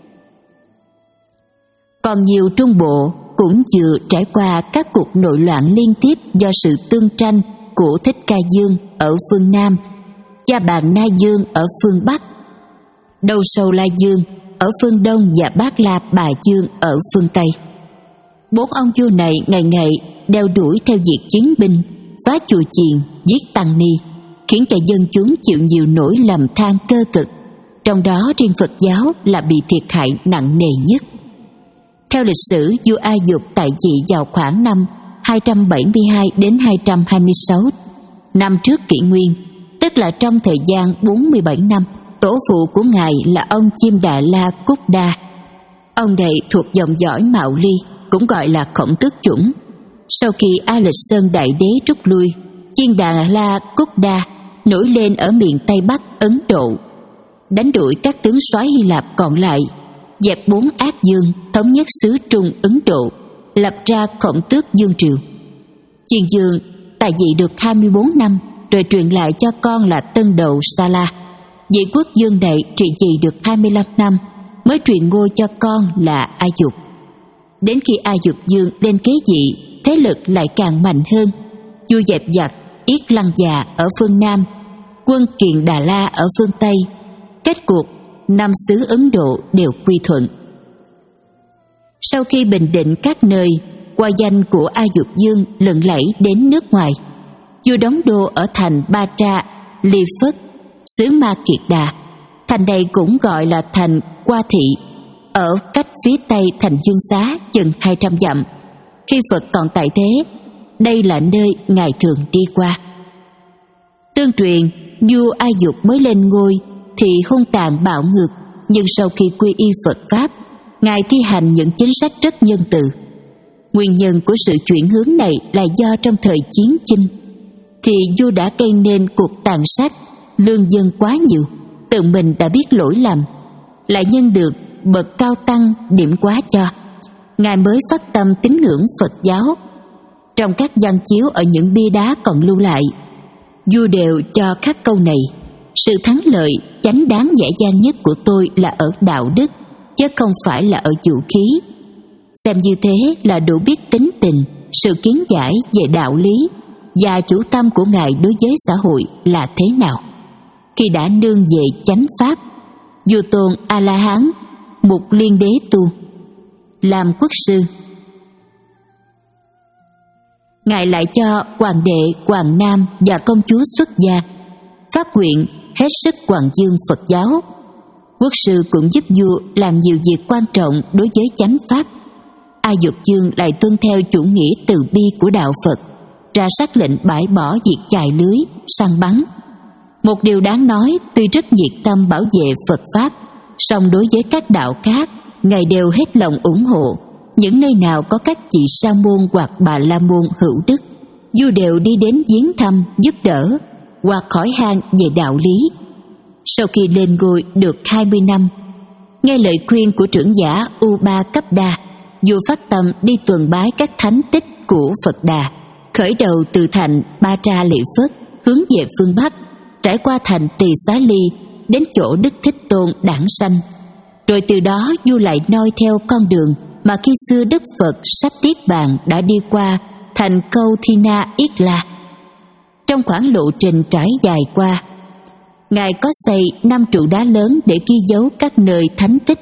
Còn nhiều trung bộ cũng vừa trải qua các cuộc nội loạn liên tiếp do sự tương tranh của Thích Ca Dương ở phương Nam, Cha Bàn Na Dương ở phương Bắc, Đầu Sầu La Dương ở phương Đông và Bát La Bà Dương ở phương Tây. Bốn ông vua này ngày ngày đeo đuổi theo việc chiến binh, phá chùa chiền, giết tăng ni, khiến cho dân chúng chịu nhiều nỗi lầm than cơ cực, trong đó riêng Phật giáo là bị thiệt hại nặng nề nhất. Theo lịch sử, vua A Dục tại vị vào khoảng năm hai trăm bảy mươi hai đến hai trăm hai mươi sáu năm trước kỷ nguyên, tức là trong thời gian bốn mươi bảy năm. Tổ phụ của ngài là ông Chiêm Đà La Cúc Đa. Ông này thuộc dòng dõi Mạo Ly, cũng gọi là Khổng Tước chủng. Sau khi A Lịch Sơn Đại Đế rút lui, Chiêm Đà La Cúc Đa nổi lên ở miền Tây Bắc Ấn Độ, đánh đuổi các tướng soái Hy Lạp còn lại, dẹp bốn ác dương, thống nhất xứ Trung Ấn Độ, lập ra Khổng Tước Dương Triều. Chiên Dương tại vị được hai mươi bốn năm, rồi truyền lại cho con là Tân Đầu Sa La. Vị quốc dương này trị vì được hai mươi lăm năm, mới truyền ngôi cho con là A Dục. Đến khi A Dục Dương lên kế vị, thế lực lại càng mạnh hơn. Vua dẹp giặc Yết Lăng Già ở phương Nam, quân Kiền Đà La ở phương Tây. Kết cuộc, năm xứ Ấn Độ đều quy thuận. Sau khi bình định các nơi, qua danh của A Dục Dương lừng lẫy đến nước ngoài. Vua đóng đô ở thành Ba Tra, Ly Phất, xứ Ma Kiệt Đà. Thành này cũng gọi là thành Qua Thị, ở cách phía tây thành Dương Xá chừng hai trăm dặm. Khi Phật còn tại thế, đây là nơi ngài thường đi qua. Tương truyền, vua A Dục mới lên ngôi thì hung tàn bạo ngược, nhưng sau khi quy y Phật pháp, ngài thi hành những chính sách rất nhân từ. Nguyên nhân của sự chuyển hướng này là do trong thời chiến chinh thì vua đã gây nên cuộc tàn sát lương dân quá nhiều, tự mình đã biết lỗi lầm, lại nhân được bậc cao tăng điểm quá cho, ngài mới phát tâm tín ngưỡng Phật giáo. Trong các văn chiếu ở những bia đá còn lưu lại, vua đều cho khắc câu này: sự thắng lợi chánh đáng dễ dàng nhất của tôi là ở đạo đức, chứ không phải là ở vũ khí. xem như thế là đủ biết tính tình, sự kiến giải về đạo lý và chủ tâm của Ngài đối với xã hội là thế nào. Khi đã nương về chánh pháp, vua tôn A La Hán, Mục Liên Đế tu, làm quốc sư. Ngài lại cho hoàng đệ, hoàng nam và công chúa xuất gia, phát nguyện hết sức hoàng dương Phật giáo. Quốc sư cũng giúp vua làm nhiều việc quan trọng đối với chánh pháp. A Dục Dương lại tuân theo chủ nghĩa từ bi của đạo Phật, ra sắc lệnh bãi bỏ việc chài lưới, săn bắn. Một điều đáng nói, tuy rất nhiệt tâm bảo vệ Phật pháp, song đối với các đạo khác, Ngài đều hết lòng ủng hộ. Những nơi nào có các chị sa môn hoặc bà la môn hữu đức, vua đều đi đến viếng thăm, giúp đỡ hoặc hỏi han về đạo lý. Sau khi lên ngôi được hai mươi năm, nghe lời khuyên của trưởng giả U Ba Cấp Đa, vua phát tâm đi tuần bái các thánh tích của Phật Đà, khởi đầu từ thành Ba Tra Lệ Phất, hướng về phương Bắc, trải qua thành Tỳ Xá Ly, đến chỗ Đức Thích Tôn đản sanh. Rồi từ đó vua lại noi theo con đường mà khi xưa Đức Phật sắp niết bàn đã đi qua thành Câu Thi Na Yết La. Trong khoảng lộ trình trải dài qua, Ngài có xây năm trụ đá lớn để ghi dấu các nơi thánh tích.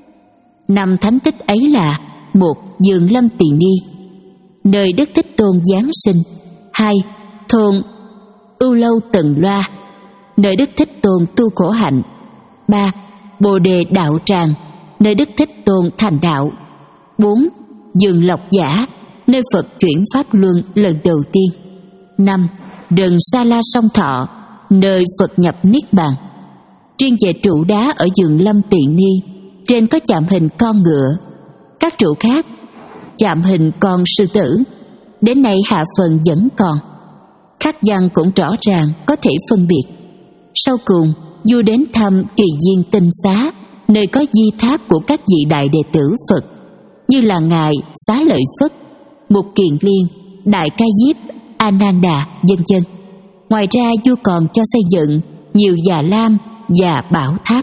Năm thánh tích ấy là: một, Vườn Lâm Tỳ Ni, nơi Đức Thích Tôn giáng sinh; hai, thôn Ưu Lâu Tần Loa, nơi Đức Thích Tôn tu khổ hạnh; ba, Bồ Đề Đạo Tràng, nơi Đức Thích Tôn thành đạo; bốn, Vườn Lộc Giả, nơi Phật chuyển pháp luân lần đầu tiên; năm, Rừng Sa La Sông Thọ, nơi Phật nhập niết bàn. Riêng về trụ đá ở Vườn Lâm Tỳ Ni, trên có chạm hình con ngựa, các trụ khác chạm hình con sư tử. Đến nay hạ phần vẫn còn, khắc văn cũng rõ ràng, có thể phân biệt. Sau cùng, vua đến thăm Kỳ Viên Tinh Xá, nơi có di tháp của các vị đại đệ tử Phật, như là Ngài Xá Lợi Phất, Mục Kiền Liên, Đại Ca Diếp, A Nan Đà, vân vân. Ngoài ra, vua còn cho xây dựng nhiều già lam và bảo tháp.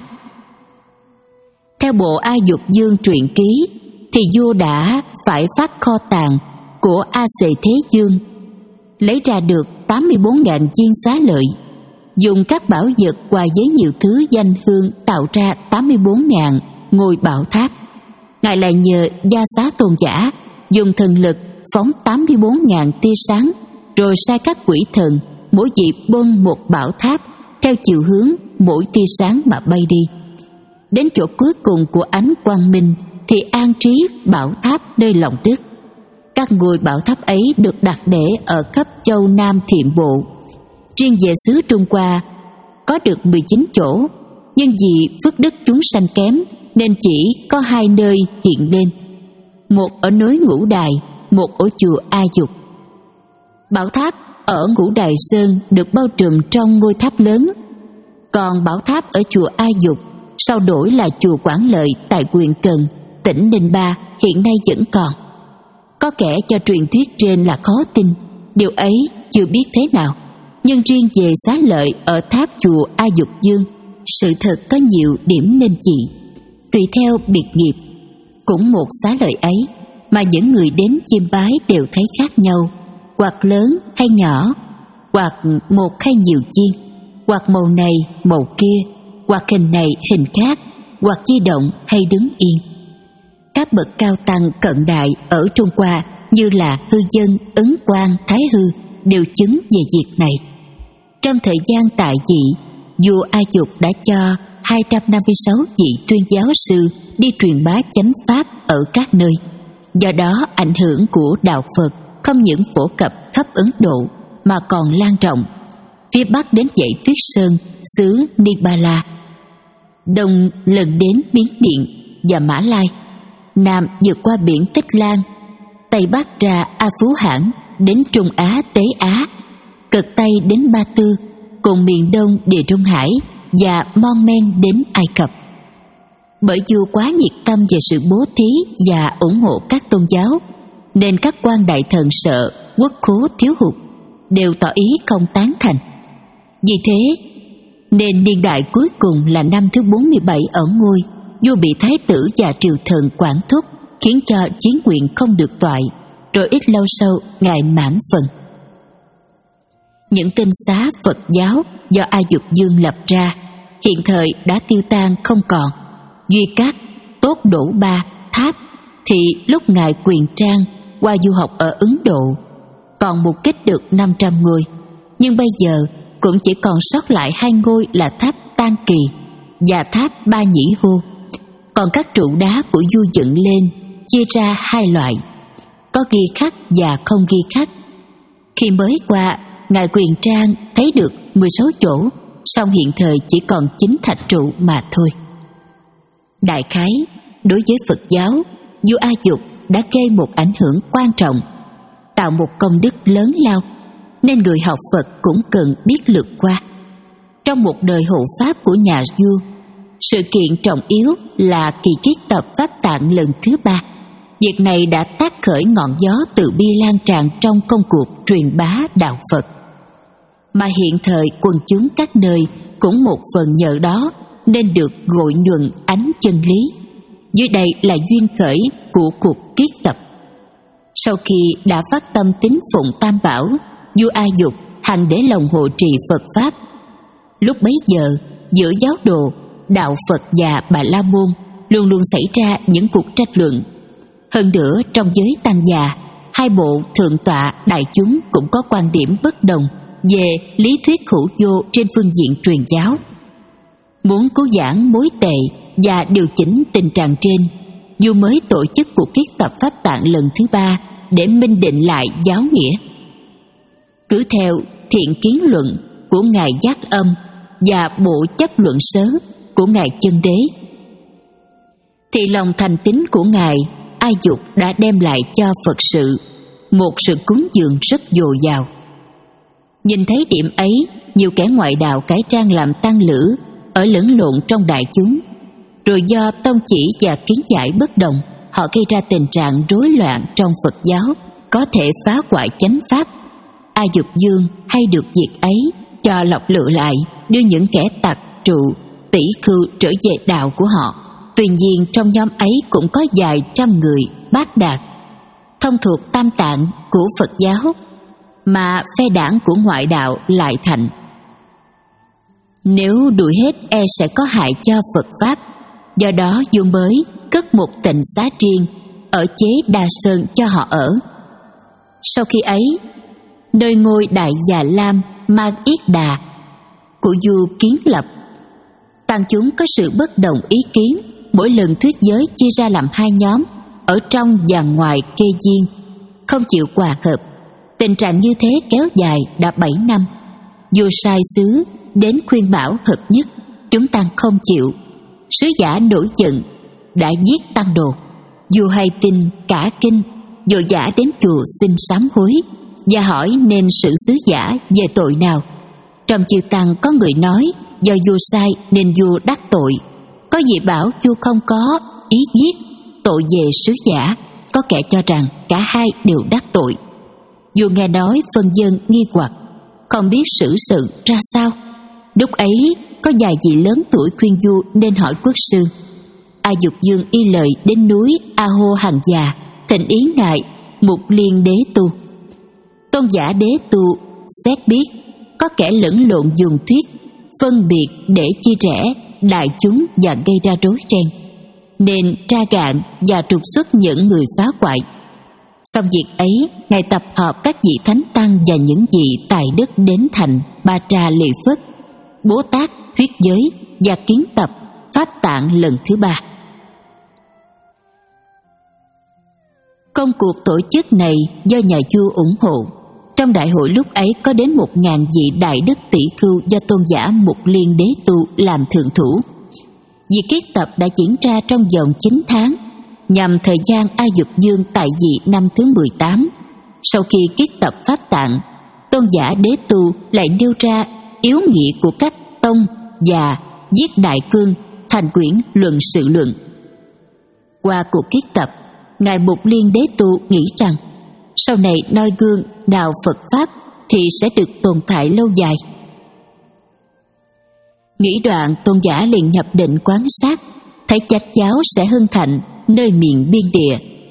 Theo bộ A Dục Dương truyện ký, thì vua đã phải phát kho tàng của A Xề Thế Dương, lấy ra được tám mươi bốn nghìn viên xá lợi, dùng các bảo vật hòa với nhiều thứ danh hương tạo ra tám mươi bốn nghìn ngôi bảo tháp. Ngài lại nhờ Gia Xá Tôn Giả dùng thần lực phóng tám mươi bốn nghìn tia sáng, rồi sai các quỷ thần mỗi vị bôn một bảo tháp theo chiều hướng mỗi tia sáng mà bay đi. Đến chỗ cuối cùng của ánh quang minh thì an trí bảo tháp nơi lòng đất. Các ngôi bảo tháp ấy được đặt để ở khắp châu Nam Thiệm Bộ. Riêng về xứ Trung Hoa có được mười chín chỗ, nhưng vì phước đức chúng sanh kém nên chỉ có hai nơi hiện lên, một ở núi Ngũ Đài, một ở chùa A Dục. Bảo tháp ở Ngũ Đài Sơn được bao trùm trong ngôi tháp lớn, còn bảo tháp ở chùa A Dục sau đổi là chùa Quảng Lợi tại huyện Cần, tỉnh Ninh Ba, hiện nay vẫn còn. Có kẻ cho truyền thuyết trên là khó tin, điều ấy chưa biết thế nào. Nhưng riêng về xá lợi ở tháp chùa A Dục Dương, sự thật có nhiều điểm nên chỉ. Tùy theo biệt nghiệp, cũng một xá lợi ấy mà những người đến chiêm bái đều thấy khác nhau, hoặc lớn hay nhỏ, hoặc một hay nhiều chiên, hoặc màu này màu kia, hoặc hình này hình khác, hoặc di động hay đứng yên. Các bậc cao tăng cận đại ở Trung Hoa như là Hư Dân, Ấn Quang, Thái Hư đều chứng về việc này. Trong thời gian tại vị, vua A Dục đã cho hai trăm năm mươi sáu vị tuyên giáo sư đi truyền bá chánh pháp ở các nơi. Do đó, ảnh hưởng của đạo Phật không những phổ cập khắp Ấn Độ mà còn lan rộng phía Bắc đến dãy Tuyết Sơn, xứ Nibala, Đông lần đến Miến Điện và Mã Lai, Nam vượt qua biển Tích Lan, Tây Bắc ra A Phú Hãn đến Trung Á, Tế Á, cực Tây đến Ba Tư, cùng miền Đông Địa Trung Hải và mon men đến Ai Cập. Bởi vua quá nhiệt tâm về sự bố thí và ủng hộ các tôn giáo, nên các quan đại thần sợ quốc khố thiếu hụt, đều tỏ ý không tán thành. Vì thế, nên niên đại cuối cùng là năm thứ bốn mươi bảy ở ngôi, vua bị thái tử và triều thần quản thúc, khiến cho chiến quyền không được toại, rồi ít lâu sau ngài mãn phần. Những tinh xá Phật giáo do A Dục Dương lập ra hiện thời đã tiêu tan không còn. Duy các Tốt Đỗ Ba Tháp thì lúc ngài Quyền Trang qua du học ở Ấn Độ còn mục kích được năm trăm ngôi, nhưng bây giờ cũng chỉ còn sót lại hai ngôi là tháp Tan Kỳ và tháp Ba Nhĩ Hô. Còn các trụ đá của vua dựng lên chia ra hai loại, có ghi khắc và không ghi khắc. Khi mới qua, ngài Quyền Trang thấy được mười sáu chỗ, song hiện thời chỉ còn chín thạch trụ mà thôi. Đại khái, đối với Phật giáo, vua A Dục đã gây một ảnh hưởng quan trọng, tạo một công đức lớn lao, nên người học Phật cũng cần biết lược qua. Trong một đời hộ pháp của nhà vua, sự kiện trọng yếu là kỳ kiết tập Pháp Tạng lần thứ ba. Việc này đã tác khởi ngọn gió từ bi lan tràn trong công cuộc truyền bá đạo Phật, mà hiện thời quần chúng các nơi cũng một phần nhờ đó nên được gội nhuần ánh chân lý. Dưới đây là duyên khởi của cuộc kiết tập. Sau khi đã phát tâm tín phụng Tam Bảo, vua A Dục hằng để lòng hộ trì Phật pháp. Lúc bấy giờ, giữa giáo đồ, đạo Phật và Bà La Môn luôn luôn xảy ra những cuộc tranh luận. Hơn nữa, trong giới tăng già, hai bộ thượng tọa đại chúng cũng có quan điểm bất đồng về lý thuyết hữu vô trên phương diện truyền giáo. Muốn cứu giảng mối tệ và điều chỉnh tình trạng trên, vua mới tổ chức cuộc kiết tập Pháp Tạng lần thứ ba để minh định lại giáo nghĩa. Cứ theo thiện kiến luận của ngài Giác Âm và bộ chấp luận sớ của ngài Chân Đế, thì lòng thành tín của ngài A Dục đã đem lại cho Phật sự một sự cúng dường rất dồi dào. Nhìn thấy điểm ấy, nhiều kẻ ngoại đạo cải trang làm tăng lữ ở lẫn lộn trong đại chúng, rồi do tông chỉ và kiến giải bất đồng, họ gây ra tình trạng rối loạn trong Phật giáo, có thể phá hoại chánh pháp. A Dục Dương hay được việc ấy, cho lọc lựa lại, đưa những kẻ tặc trụ tỷ khưu trở về đạo của họ. Tuy nhiên trong nhóm ấy cũng có vài trăm người bát đạt, thông thuộc tam tạng của Phật giáo, mà phe đảng của ngoại đạo lại thành. Nếu đuổi hết e sẽ có hại cho Phật pháp. Do đó vua mới cất một tịnh xá riêng ở chế Đa Sơn cho họ ở. Sau khi ấy, nơi ngôi Đại Già Lam Mang Yết Đà của vua kiến lập, tăng chúng có sự bất đồng ý kiến, mỗi lần thuyết giới chia ra làm hai nhóm, ở trong và ngoài kê duyên, không chịu hòa hợp. Tình trạng như thế kéo dài đã bảy năm. Vua sai sứ đến khuyên bảo hợp nhất, chúng tăng không chịu. Sứ giả nổi giận, đã giết tăng đồ. Vua hay tin cả kinh, vội vã đến chùa xin sám hối và hỏi nên xử sứ giả về tội nào. Trong chư tăng có người nói do vua sai nên vua đắc tội, có vị bảo vua không có ý giết, tội về sứ giả. Có kẻ cho rằng cả hai đều đắc tội. Vua nghe nói phân dân nghi hoặc, không biết xử sự ra sao. Lúc ấy có vài vị lớn tuổi khuyên vua nên hỏi quốc sư. A Dục Dương y lời đến núi A Hô Hằng Già, thỉnh ý ngài Mục Liên Đế Tu. Tôn giả Đế Tu xét biết có kẻ lẫn lộn dùng thuyết phân biệt để chia rẽ đại chúng và gây ra rối ren, nên tra gạn và trục xuất những người phá hoại. Xong việc ấy, ngài tập hợp các vị thánh tăng và những vị tài đức đến thành Ba Tra Lệ Phất, Bố Tát thuyết giới và kiến tập Pháp Tạng lần thứ ba. Công cuộc tổ chức này do nhà vua ủng hộ. Trong đại hội lúc ấy có đến một ngàn vị đại đức tỷ khưu do tôn giả Mục Liên Đế Tu làm thượng thủ. Việc kiết tập đã diễn ra trong vòng chín tháng, nhằm thời gian A Dục Dương tại vị năm thứ mười tám. Sau khi kiết tập Pháp Tạng, tôn giả Đế Tu lại nêu ra yếu nghĩa của các tông và viết đại cương thành quyển Luận Sự Luận. Qua cuộc kiết tập, ngài Mục Liên Đế Tu nghĩ rằng sau này noi gương đạo Phật pháp thì sẽ được tồn tại lâu dài. Nghĩ đoạn, tôn giả liền nhập định quán sát, thấy chánh giáo sẽ hưng thịnh nơi miền biên địa,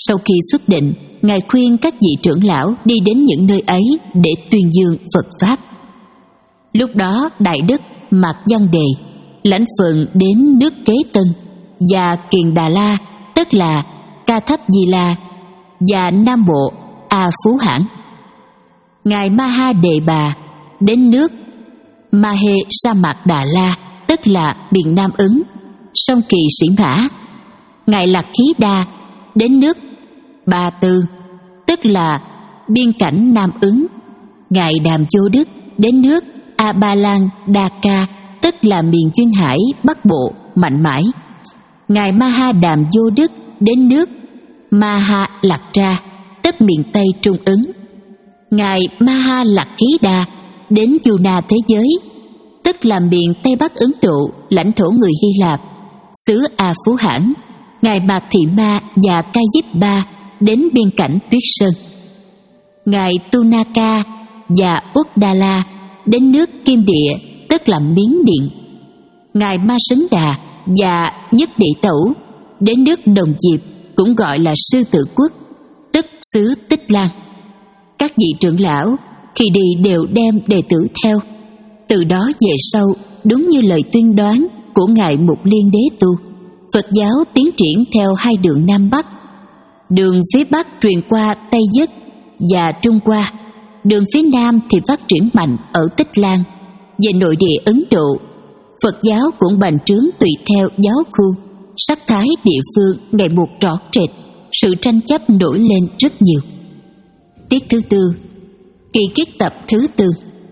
Sau khi xuất định, Ngài khuyên các vị trưởng lão đi đến những nơi ấy để tuyên dương Phật Pháp. Lúc đó Đại Đức Mạc Văn Đề lãnh phận đến nước Kế Tân và Kiền Đà La, tức là Ca Thấp Di La, và Nam Bộ A Phú Hãn. Ngài Ma Ha Đề Bà đến nước Ma Hê Sa Mạc Đà La, tức là miền Nam Ứng, sông Kỳ Sĩ Mã. Ngài Lạc Khí Đa đến nước Ba Tư, tức là biên cảnh Nam Ứng. Ngài Đàm Vô Đức đến nước A Ba Lan Đa Ca, tức là miền duyên hải Bắc Bộ mạnh mãi. Ngài Ma Ha Đàm Vô Đức đến nước Ma Ha Lạc Tra, tức miền Tây Trung Ứng. Ngài Ma Ha Lạc Khí Đa đến Du Na thế giới, tức là miền Tây Bắc Ấn Độ, lãnh thổ người Hy Lạp, xứ A Phú Hãn. Ngài Mạc Thị Ma và Ca Diếp Ba đến biên cảnh Tuyết Sơn. Ngài Tunaka và Uddala đến nước Kim Địa, tức là Miến Điện. Ngài Ma Sấn Đà và Nhất Địa Tẩu đến nước Đồng Diệp, cũng gọi là Sư Tử Quốc, tức xứ Tích Lan. Các vị trưởng lão khi đi đều đem đệ tử theo. Từ đó về sau, đúng như lời tuyên đoán của Ngài Mục Liên Đế Tu, Phật giáo tiến triển theo hai đường Nam Bắc. Đường phía Bắc truyền qua Tây Giất và Trung Hoa, đường phía Nam thì phát triển mạnh ở Tích Lan. Về nội địa Ấn Độ, Phật giáo cũng bành trướng tùy theo giáo khu, sắc thái địa phương ngày một rõ rệt, sự tranh chấp nổi lên rất nhiều. Tiết thứ tư, kỳ kiết tập thứ tư.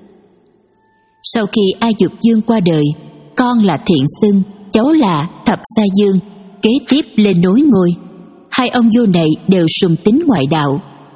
Sau khi A Dục Dương qua đời, con là Thiện Xưng, cháu là Thập Sa Dương kế tiếp lên nối ngôi. Hai ông vua này đều sùng tín ngoại đạo.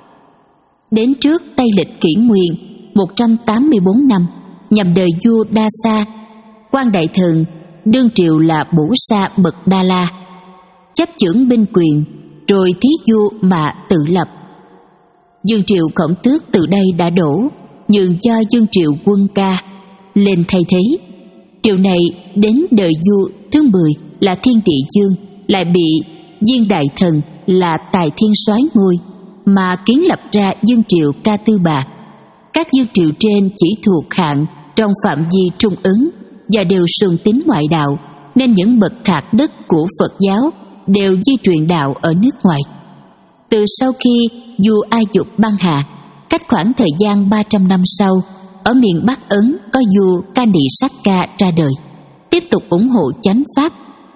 Đến trước Tây Lịch Kỷ Nguyên một trăm tám mươi bốn năm, nhằm đời vua Đa Sa, quan đại thần đương triều là Bổ Sa bậc Đa La, chấp chưởng binh quyền, rồi thí vua mà tự lập. Dương triều Khổng Tước từ đây đã đổ, nhường cho Dương triều Quân Ca lên thay thế. Triều này đến đời vua thứ mười là Thiên Địa Dương lại bị Viên Đại Thần là Tài Thiên Soái ngôi, mà kiến lập ra Dương triều Ca Tư Bà. Các dương triều trên chỉ thuộc hạng trong phạm vi trung ứng và đều sùng tín ngoại đạo, nên những bậc thạc đức của Phật giáo đều di truyền đạo ở nước ngoài. Từ sau khi vua A Dục băng hà, cách khoảng thời gian ba trăm năm sau, ở miền Bắc Ấn có vua Candi Sakka ra đời, tiếp tục ủng hộ chánh pháp.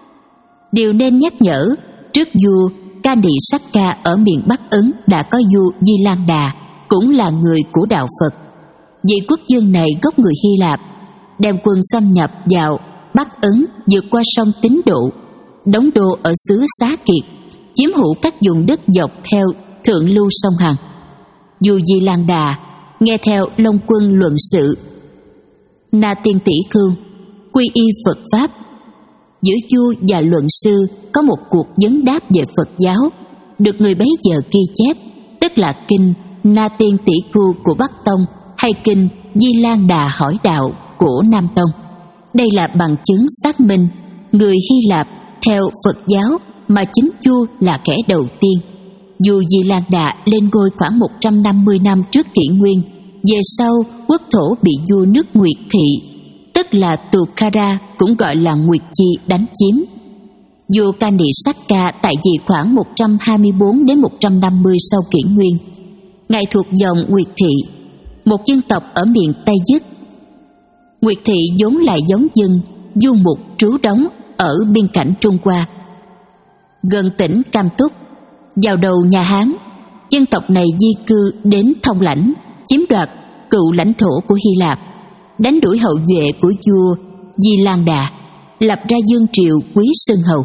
Điều nên nhắc nhở, trước vua Candi Sakka ở miền Bắc Ấn đã có vua Di Lan Đà, cũng là người của đạo Phật. Vị quốc vương này gốc người Hy Lạp, đem quân xâm nhập vào Bắc Ấn, vượt qua sông Tín Độ, đóng đô ở xứ Xá Kiệt, chiếm hữu các vùng đất dọc theo thượng lưu sông Hằng. Vua Di Lan Đà nghe theo Long Quân luận sự Na Tiên Tỷ Khưu, quy y Phật pháp. Giữa vua và luận sư có một cuộc vấn đáp về Phật giáo, được người bấy giờ ghi chép, tức là kinh Na Tiên Tỷ Khưu của Bắc Tông hay kinh Di Lan Đà hỏi đạo của Nam Tông. Đây là bằng chứng xác minh người Hy Lạp theo Phật giáo, mà chính vua là kẻ đầu tiên. Vua Di Lan Đà lên ngôi khoảng một trăm năm mươi năm trước Kỷ Nguyên. Về sau, quốc thổ bị vua nước Nguyệt Thị, tức là Tukhara, cũng gọi là Nguyệt Chi, đánh chiếm. Vua Candi Sakka tại vị khoảng một trăm hai mươi bốn đến một trăm năm mươi sau Kỷ Nguyên. Ngài thuộc dòng Nguyệt Thị, một dân tộc ở miền Tây Dứt. Nguyệt Thị vốn là giống dân du mục trú đóng ở biên cảnh Trung Hoa, gần tỉnh Cam Túc. Vào đầu nhà Hán, dân tộc này di cư đến Thông Lãnh, chiếm đoạt cựu lãnh thổ của Hy Lạp, đánh đuổi hậu duệ của vua Di Lan Đà, lập ra Dương triều Quý Sơn Hầu.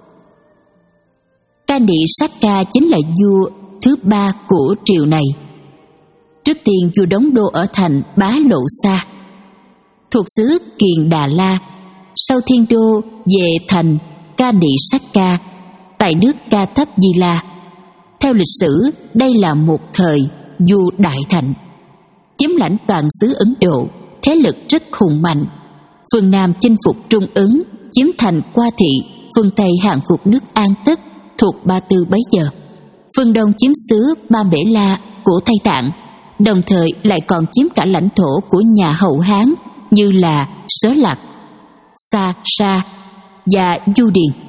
Candi Sakka chính là vua thứ ba của triều này. Trước tiên vua đóng đô ở thành Bá Lộ Sa, thuộc xứ Kiền Đà La. Sau thiên đô về thành Candi Sakka tại nước Ca Thấp Di La. Theo lịch sử, đây là một thời vua đại thạnh, chiếm lãnh toàn xứ Ấn Độ, thế lực rất hùng mạnh. Phương Nam chinh phục Trung Ấn, chiếm thành Qua Thị, phương Tây hàng phục nước An Tức thuộc Ba Tư bấy giờ. phương Đông chiếm xứ Ba Mễ La của Tây Tạng, đồng thời lại còn chiếm cả lãnh thổ của nhà Hậu Hán như là Sớ Lạc, Sa Sa và Du Điền.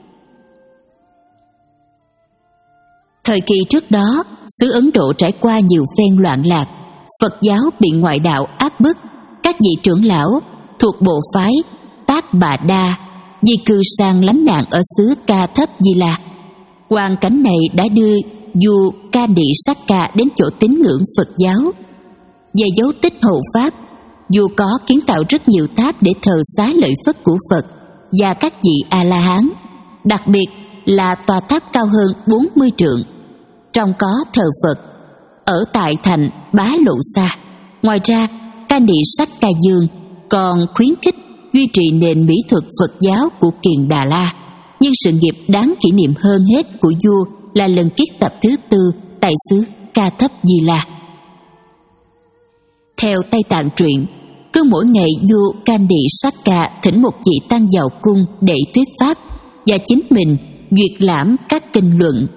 Thời kỳ trước đó, xứ Ấn Độ trải qua nhiều phen loạn lạc, Phật giáo bị ngoại đạo áp bức, các vị trưởng lão thuộc bộ phái Tát Bà Đa di cư sang lánh nạn ở xứ Ca Thấp Di La. Hoàn cảnh này đã đưa vua Candi Sakka đến chỗ tín ngưỡng Phật giáo. Về dấu tích hộ pháp, vua có kiến tạo rất nhiều tháp để thờ xá lợi Phất của Phật và các vị A-la-hán, đặc biệt là tòa tháp cao hơn bốn mươi trượng, trong có thờ Phật, ở tại thành Bá Lộ Sa. Ngoài ra, Candi Sakka Dương còn khuyến khích duy trì nền mỹ thuật Phật giáo của Kiền Đà La, nhưng sự nghiệp đáng kỷ niệm hơn hết của vua là lần kiết tập thứ tư tại xứ Ca Thấp Di La. Theo Tây Tạng truyện, cứ mỗi ngày vua Candi Sakka thỉnh một vị tăng vào cung để thuyết pháp và chính mình duyệt lãm các kinh luận.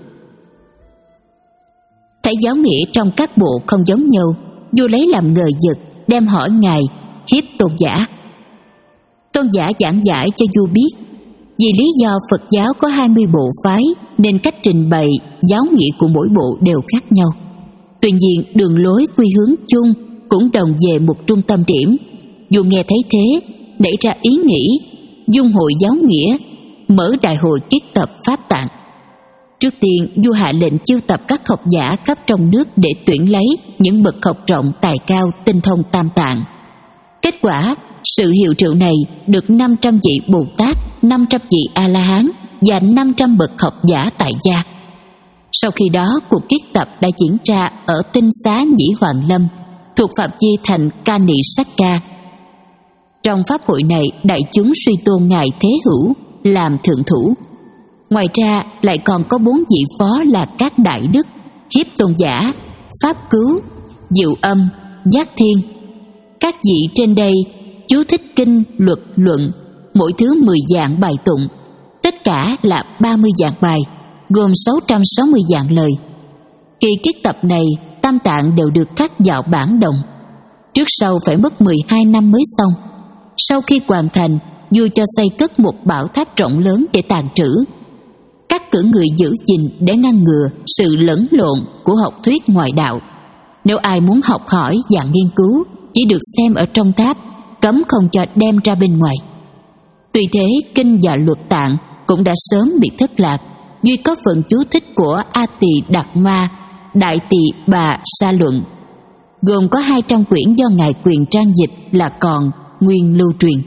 Thấy giáo nghĩa trong các bộ không giống nhau, vua lấy làm ngờ vực, đem hỏi ngài Hiếp Tôn giả. Tôn giả giảng giải cho vua biết, vì lý do Phật giáo có hai mươi bộ phái nên cách trình bày giáo nghĩa của mỗi bộ đều khác nhau. Tuy nhiên, đường lối quy hướng chung cũng đồng về một trung tâm điểm. Vua nghe thấy thế, nảy ra ý nghĩ dung hội giáo nghĩa, mở đại hội kiết tập Pháp Tạng. Trước tiên, vua hạ lệnh chiêu tập các học giả khắp trong nước để tuyển lấy những bậc học rộng tài cao tinh thông tam tạng. Kết quả, sự hiệu triệu này được năm trăm vị Bồ Tát, năm trăm vị A-la-hán và năm trăm bậc học giả tại gia. Sau khi đó, cuộc kiết tập đã diễn ra ở Tinh Xá Nhĩ Hoàng Lâm, thuộc phạm vi thành Candi Sakka. Trong pháp hội này, đại chúng suy tôn ngài Thế Hữu làm thượng thủ. Ngoài ra, lại còn có bốn vị phó là các đại đức Hiếp Tôn giả, Pháp Cứu, Diệu Âm, Giác Thiên. Các vị trên đây chú thích kinh, luật, luận, mỗi thứ mười vạn bài tụng, tất cả là ba mươi vạn bài, gồm sáu trăm sáu mươi vạn lời. Kỳ kiết tập này, tam tạng đều được khắc vào bản đồng. Trước sau phải mất mười hai năm mới xong. Sau khi hoàn thành, vua cho xây cất một bảo tháp rộng lớn để tàng trữ. Các cử người giữ gìn để ngăn ngừa sự lẫn lộn của học thuyết ngoại đạo. Nếu ai muốn học hỏi và nghiên cứu, chỉ được xem ở trong tháp, cấm không cho đem ra bên ngoài. Tuy thế, kinh và luật tạng cũng đã sớm bị thất lạc, duy có phần chú thích của A Tỳ Đạt Ma, Đại Tỳ Bà Sa Luận, gồm có hai trăm quyển do ngài Quyền trang dịch là còn nguyên lưu truyền.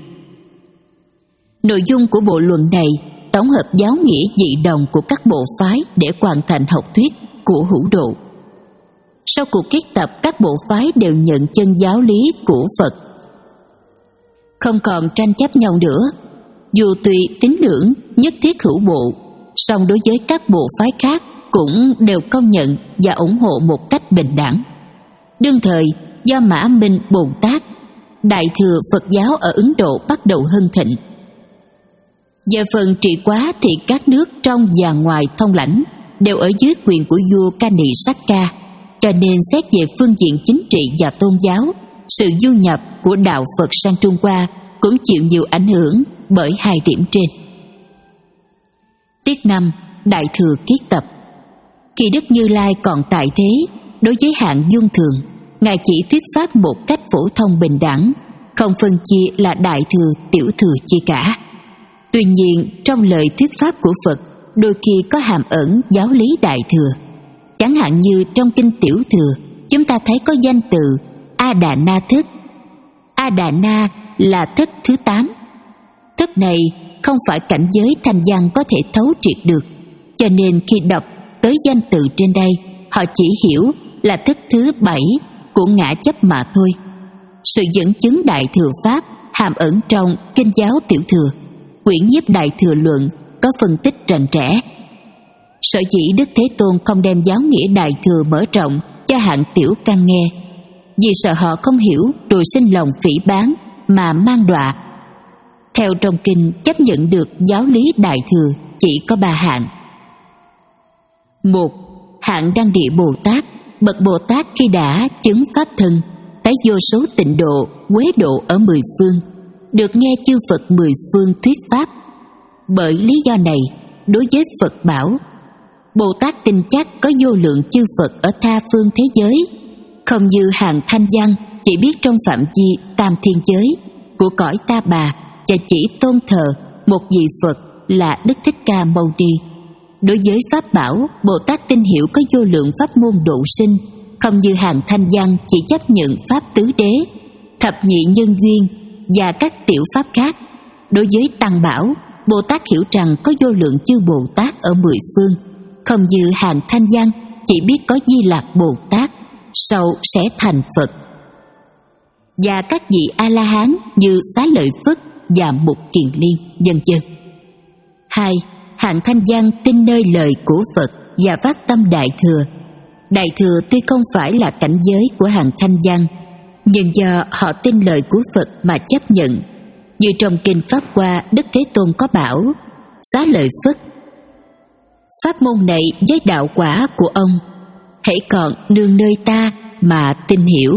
Nội dung của bộ luận này tổng hợp giáo nghĩa dị đồng của các bộ phái để hoàn thành học thuyết của hữu độ. Sau cuộc kiết tập, các bộ phái đều nhận chân giáo lý của Phật, không còn tranh chấp nhau nữa. Dù tùy tín ngưỡng nhất thiết hữu bộ, song đối với các bộ phái khác cũng đều công nhận và ủng hộ một cách bình đẳng. Đương thời, do Mã Minh Bồ Tát, đại thừa Phật giáo ở Ấn Độ bắt đầu hưng thịnh. Về phần trị quá thì các nước trong và ngoài thông lãnh đều ở dưới quyền của vua Candi Sakka, cho nên xét về phương diện chính trị và tôn giáo, sự du nhập của đạo Phật sang Trung Hoa cũng chịu nhiều ảnh hưởng bởi hai điểm trên. Tiết năm, Đại thừa kiết tập. Khi Đức Như Lai còn tại thế, đối với hạng dung thường, ngài chỉ thuyết pháp một cách phổ thông bình đẳng, không phân chia là đại thừa, tiểu thừa chi cả. Tuy nhiên, trong lời thuyết pháp của Phật đôi khi có hàm ẩn giáo lý đại thừa. Chẳng hạn như trong kinh Tiểu Thừa, chúng ta thấy có danh từ A Đà Na thức. A Đà Na là thức thứ tám. Thức này không phải cảnh giới thanh văn có thể thấu triệt được, cho nên khi đọc tới danh từ trên đây, họ chỉ hiểu là thức thứ bảy của ngã chấp mà thôi. Sự dẫn chứng đại thừa pháp hàm ẩn trong kinh giáo Tiểu Thừa, quyển Nhiếp Đại Thừa Luận có phân tích rành rẽ. Sở dĩ Đức Thế Tôn không đem giáo nghĩa đại thừa mở rộng cho hạng tiểu căn nghe, vì sợ họ không hiểu rồi sinh lòng phỉ báng mà mang đọa. Theo trong kinh, chấp nhận được giáo lý đại thừa chỉ có ba hạng. Một, hạng Đăng Địa Bồ Tát, bậc Bồ Tát khi đã chứng pháp thân, tái vô số tịnh độ, quế độ ở mười phương, được nghe chư Phật mười phương thuyết pháp. Bởi lý do này, đối với Phật bảo, Bồ Tát tin chắc có vô lượng chư Phật ở tha phương thế giới, không như hạng Thanh Văn chỉ biết trong phạm vi tam thiên giới của cõi Ta Bà, và chỉ tôn thờ một vị Phật là Đức Thích Ca Mâu Ni. Đối với pháp bảo, Bồ Tát tin hiểu có vô lượng pháp môn độ sinh, không như hạng Thanh Văn chỉ chấp nhận pháp tứ đế, thập nhị nhân duyên và các tiểu pháp khác. Đối với tăng bảo, Bồ Tát hiểu rằng có vô lượng chư Bồ Tát ở mười phương, không như hạng Thanh Văn chỉ biết có Di Lạc Bồ Tát, sau sẽ thành Phật, và các vị A-la-hán như Xá Lợi Phất và Mục Kiền Liên, vân vân. Hai, hạng Thanh Văn tin nơi lời của Phật và phát tâm Đại Thừa. Đại Thừa tuy không phải là cảnh giới của hạng Thanh Văn, nhưng do họ tin lời của Phật mà chấp nhận. Như trong kinh Pháp Hoa, Đức Thế Tôn có bảo: Xá Lợi Phất, pháp môn này với đạo quả của ông, hãy còn nương nơi ta mà tin hiểu.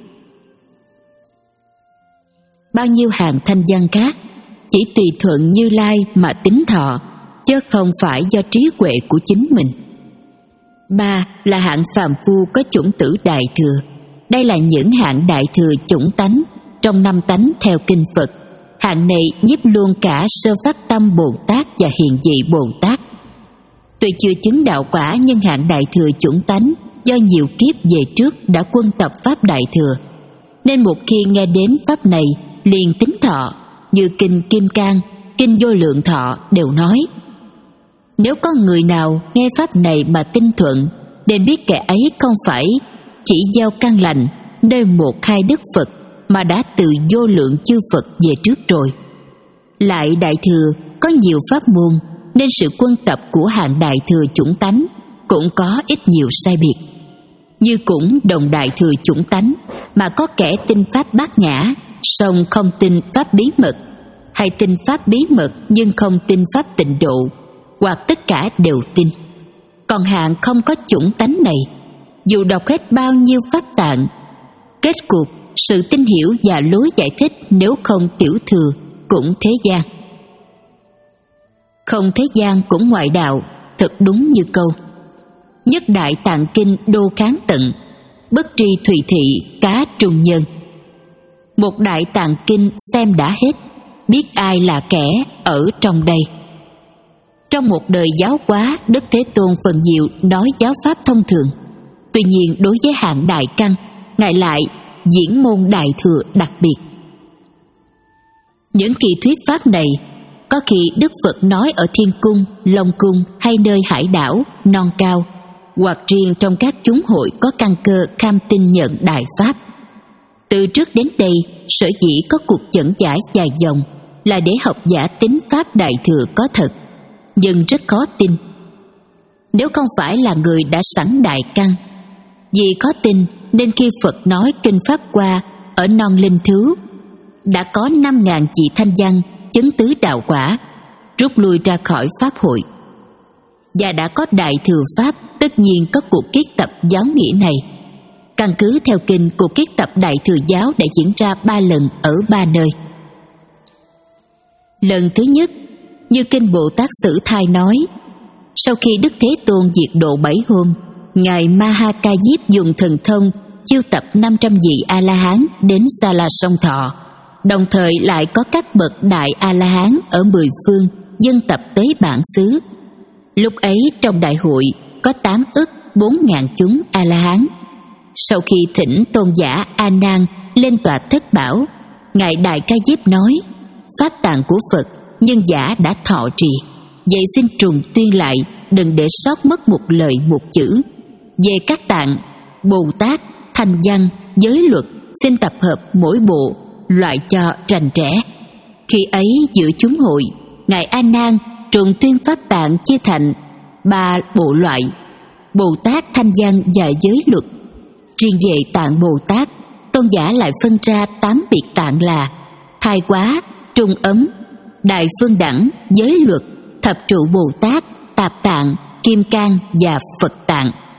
Bao nhiêu hạng Thanh Văn khác chỉ tùy thuận Như Lai mà tính thọ, chứ không phải do trí huệ của chính mình. Ba là hạng phàm phu có chủng tử Đại Thừa. Đây là những hạng Đại Thừa chủng tánh trong năm tánh theo kinh Phật. Hạng này nhiếp luôn cả sơ phát tâm Bồ Tát và hiện vị Bồ Tát. Tuy chưa chứng đạo quả, nhưng hạng Đại Thừa chủng tánh do nhiều kiếp về trước đã quân tập pháp Đại Thừa, nên một khi nghe đến pháp này liền tính thọ. Như kinh Kim Cang, kinh Vô Lượng Thọ đều nói: nếu có người nào nghe pháp này mà tin thuận, nên biết kẻ ấy không phải chỉ gieo căn lành nơi một hai đức Phật, mà đã từ vô lượng chư Phật về trước rồi. Lại Đại Thừa có nhiều pháp môn, nên sự quân tập của hạng Đại Thừa chủng tánh cũng có ít nhiều sai biệt. Như cũng đồng Đại Thừa chủng tánh mà có kẻ tin pháp Bát Nhã song không tin pháp bí mật, hay tin pháp bí mật nhưng không tin pháp tịnh độ, hoặc tất cả đều tin. Còn hạng không có chủng tánh này, dù đọc hết bao nhiêu pháp tạng, kết cục sự tin hiểu và lối giải thích nếu không tiểu thừa cũng thế gian. Không thế gian cũng ngoại đạo, thật đúng như câu: nhất đại tạng kinh đô kháng tận, bất tri thùy thị cá trùng nhân. Một đại tạng kinh xem đã hết, biết ai là kẻ ở trong đây. Trong một đời giáo hóa, Đức Thế Tôn phần nhiều nói giáo pháp thông thường. Tuy nhiên đối với hạng đại căn, Ngài lại diễn môn Đại Thừa đặc biệt. Những kỳ thuyết pháp này có khi Đức Phật nói ở Thiên Cung, Long Cung hay nơi hải đảo, non cao, hoặc riêng trong các chúng hội có căn cơ cam tin nhận đại pháp. Từ trước đến đây, sở dĩ có cuộc dẫn giải dài dòng là để học giả tính pháp Đại Thừa có thật, nhưng rất khó tin. Nếu không phải là người đã sẵn đại căn, vì có tin nên khi Phật nói kinh Pháp Hoa ở Non Linh Thứ, đã có năm ngàn vị thanh văn chứng tứ đạo quả, rút lui ra khỏi pháp hội. Và đã có Đại Thừa Pháp, tất nhiên có cuộc kiết tập giáo nghĩa này. Căn cứ theo kinh, cuộc kiết tập Đại Thừa giáo đã diễn ra ba lần ở ba nơi. Lần thứ nhất, như kinh Bồ Tát Sử Thai nói, sau khi Đức Thế Tôn diệt độ bảy hôm, Ngài Ma Ha Ca Diếp dùng thần thông chiêu tập năm trăm vị A-la-hán đến Sa La Sông Thọ, đồng thời lại có các bậc đại A-la-hán ở mười phương dân tập tới bản xứ. Lúc ấy trong đại hội có tám ức bốn ngàn chúng A-la-hán. Sau khi thỉnh tôn giả A Nan lên tọa thất bảo, Ngài Đại Ca Diếp nói: pháp tạng của Phật nhân giả đã thọ trì, vậy xin trùng tuyên lại, đừng để sót mất một lời một chữ. Về các tạng Bồ Tát, Thanh Văn, giới luật, xin tập hợp mỗi bộ, loại cho rành rẽ. Khi ấy giữa chúng hội, Ngài A Nan trùng tuyên pháp tạng chia thành ba bộ loại: Bồ Tát, Thanh Văn và giới luật. Riêng về tạng Bồ Tát, tôn giả lại phân ra tám biệt tạng là Thai Quá, Trung Ấm, Đại Phương Đẳng, Giới Luật, Thập Trụ Bồ Tát, Tạp Tạng, Kim Cang và Phật Tạng.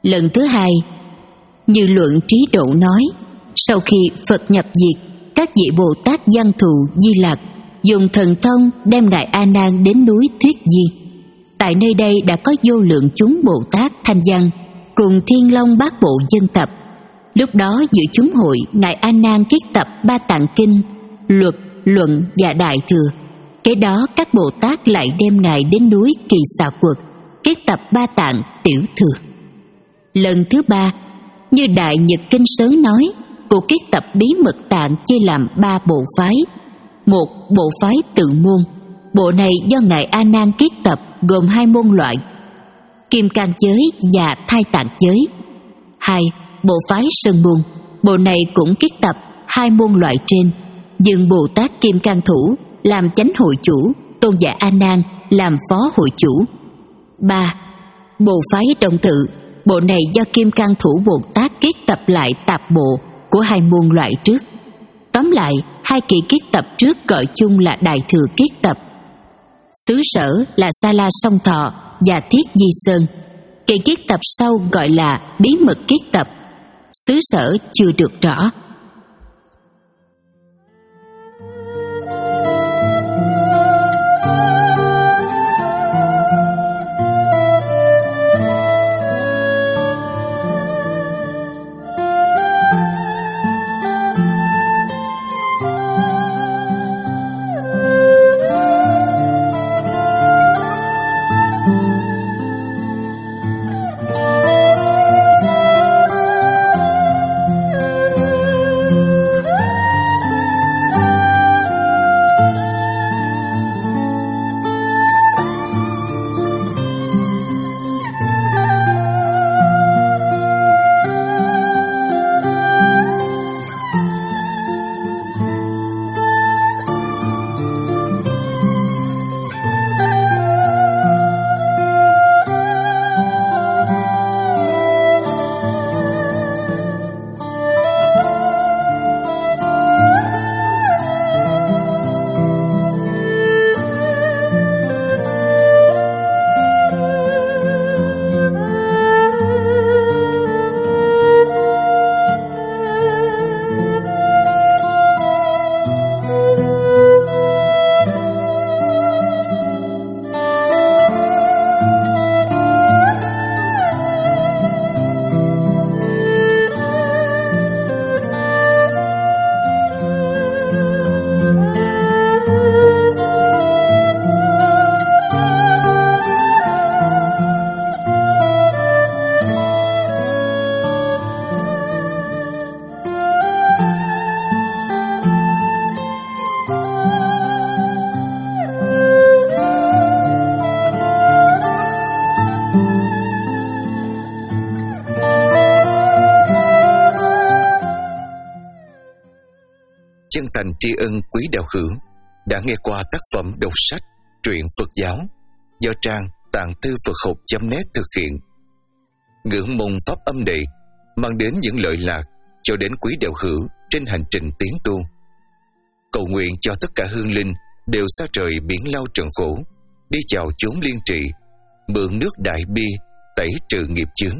Lần thứ hai, như luận Trí Độ nói, sau khi Phật nhập diệt, các vị Bồ Tát Văn Thù Di Lặc dùng thần thông đem ngài A Nan đến núi Thuyết Di. Tại nơi đây đã có vô lượng chúng Bồ Tát Thanh Văn cùng Thiên Long Bát Bộ dân tập. Lúc đó giữa chúng hội, ngài A Nan kiết tập ba tạng kinh, luật, luận và đại thừa. Kế đó các Bồ Tát lại đem ngài đến núi Kỳ Xà Quật kiết tập ba tạng tiểu thừa. Lần thứ ba, như Đại Nhật Kinh Sớ nói, cuộc kiết tập bí mật tạng chia làm ba bộ phái. Một, bộ phái tự môn. Bộ này do ngài A Nan kiết tập gồm hai môn loại: Kim Cang giới và Thai Tạng giới. Hai, bộ phái Sơn môn. Bộ này cũng kiết tập hai môn loại trên, nhưng Bồ Tát Kim Cang Thủ làm chánh hội chủ, Tôn giả A Nan làm phó hội chủ. Ba, bộ phái Đồng Tự. Bộ này do Kim Cang Thủ Bồ Tát kiết tập lại tạp bộ của hai môn loại trước. Tóm lại, hai kỳ kiết tập trước gọi chung là Đại Thừa kiết tập. Xứ sở là Sa La Song Thọ và Thiết Di Sơn. Kỳ kiết tập sau gọi là bí mật kiết tập. Xứ sở chưa được rõ. Chân thành tri ân quý đạo hữu đã nghe qua tác phẩm đọc sách truyện Phật giáo do trang tạng thư Phật học chấm net thực hiện. Ngưỡng mong pháp âm này mang đến những lợi lạc cho đến quý đạo hữu trên hành trình tiến tu. Cầu nguyện cho tất cả hương linh đều xa trời biển lao trần khổ, đi chào chốn liên trị, mượn nước đại bi tẩy trừ nghiệp chướng.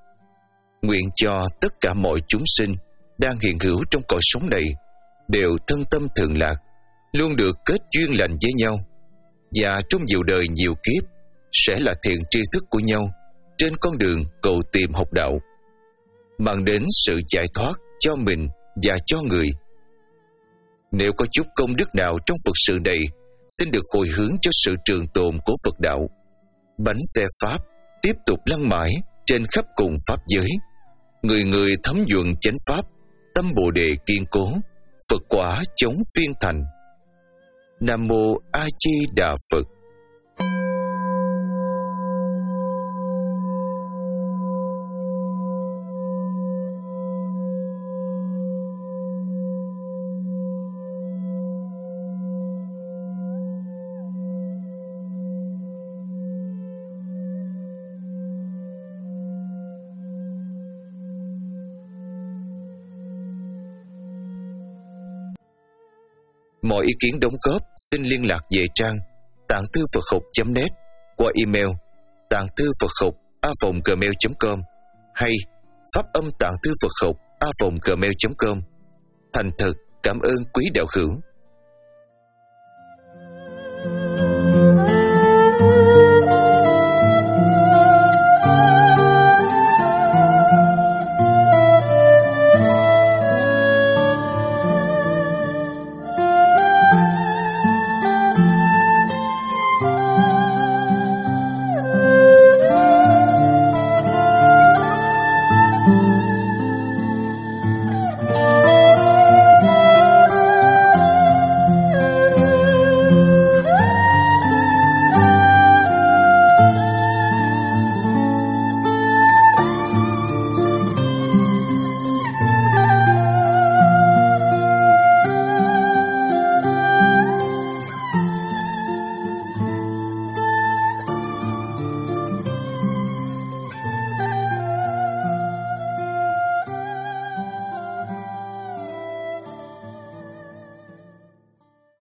Nguyện cho tất cả mọi chúng sinh đang hiện hữu trong cõi sống này đều thân tâm thường lạc, luôn được kết duyên lành với nhau, và trong nhiều đời nhiều kiếp sẽ là thiện tri thức của nhau trên con đường cầu tìm học đạo, mang đến sự giải thoát cho mình và cho người. Nếu có chút công đức nào trong Phật sự này, xin được hồi hướng cho sự trường tồn của Phật đạo. Bánh xe Pháp tiếp tục lăn mãi trên khắp cùng Pháp giới, người người thấm nhuần chánh Pháp, tâm Bồ Đề kiên cố, Phật quả chống phiên thành. Nam Mô A Di Đà Phật. Mọi ý kiến đóng góp xin liên lạc về trang tạng thư Phật học chấm net qua email tạng thư Phật học a vòng gmail chấm com hay pháp âm tạng thư Phật học a vòng gmail chấm com. Thành thật cảm ơn quý đạo hữu.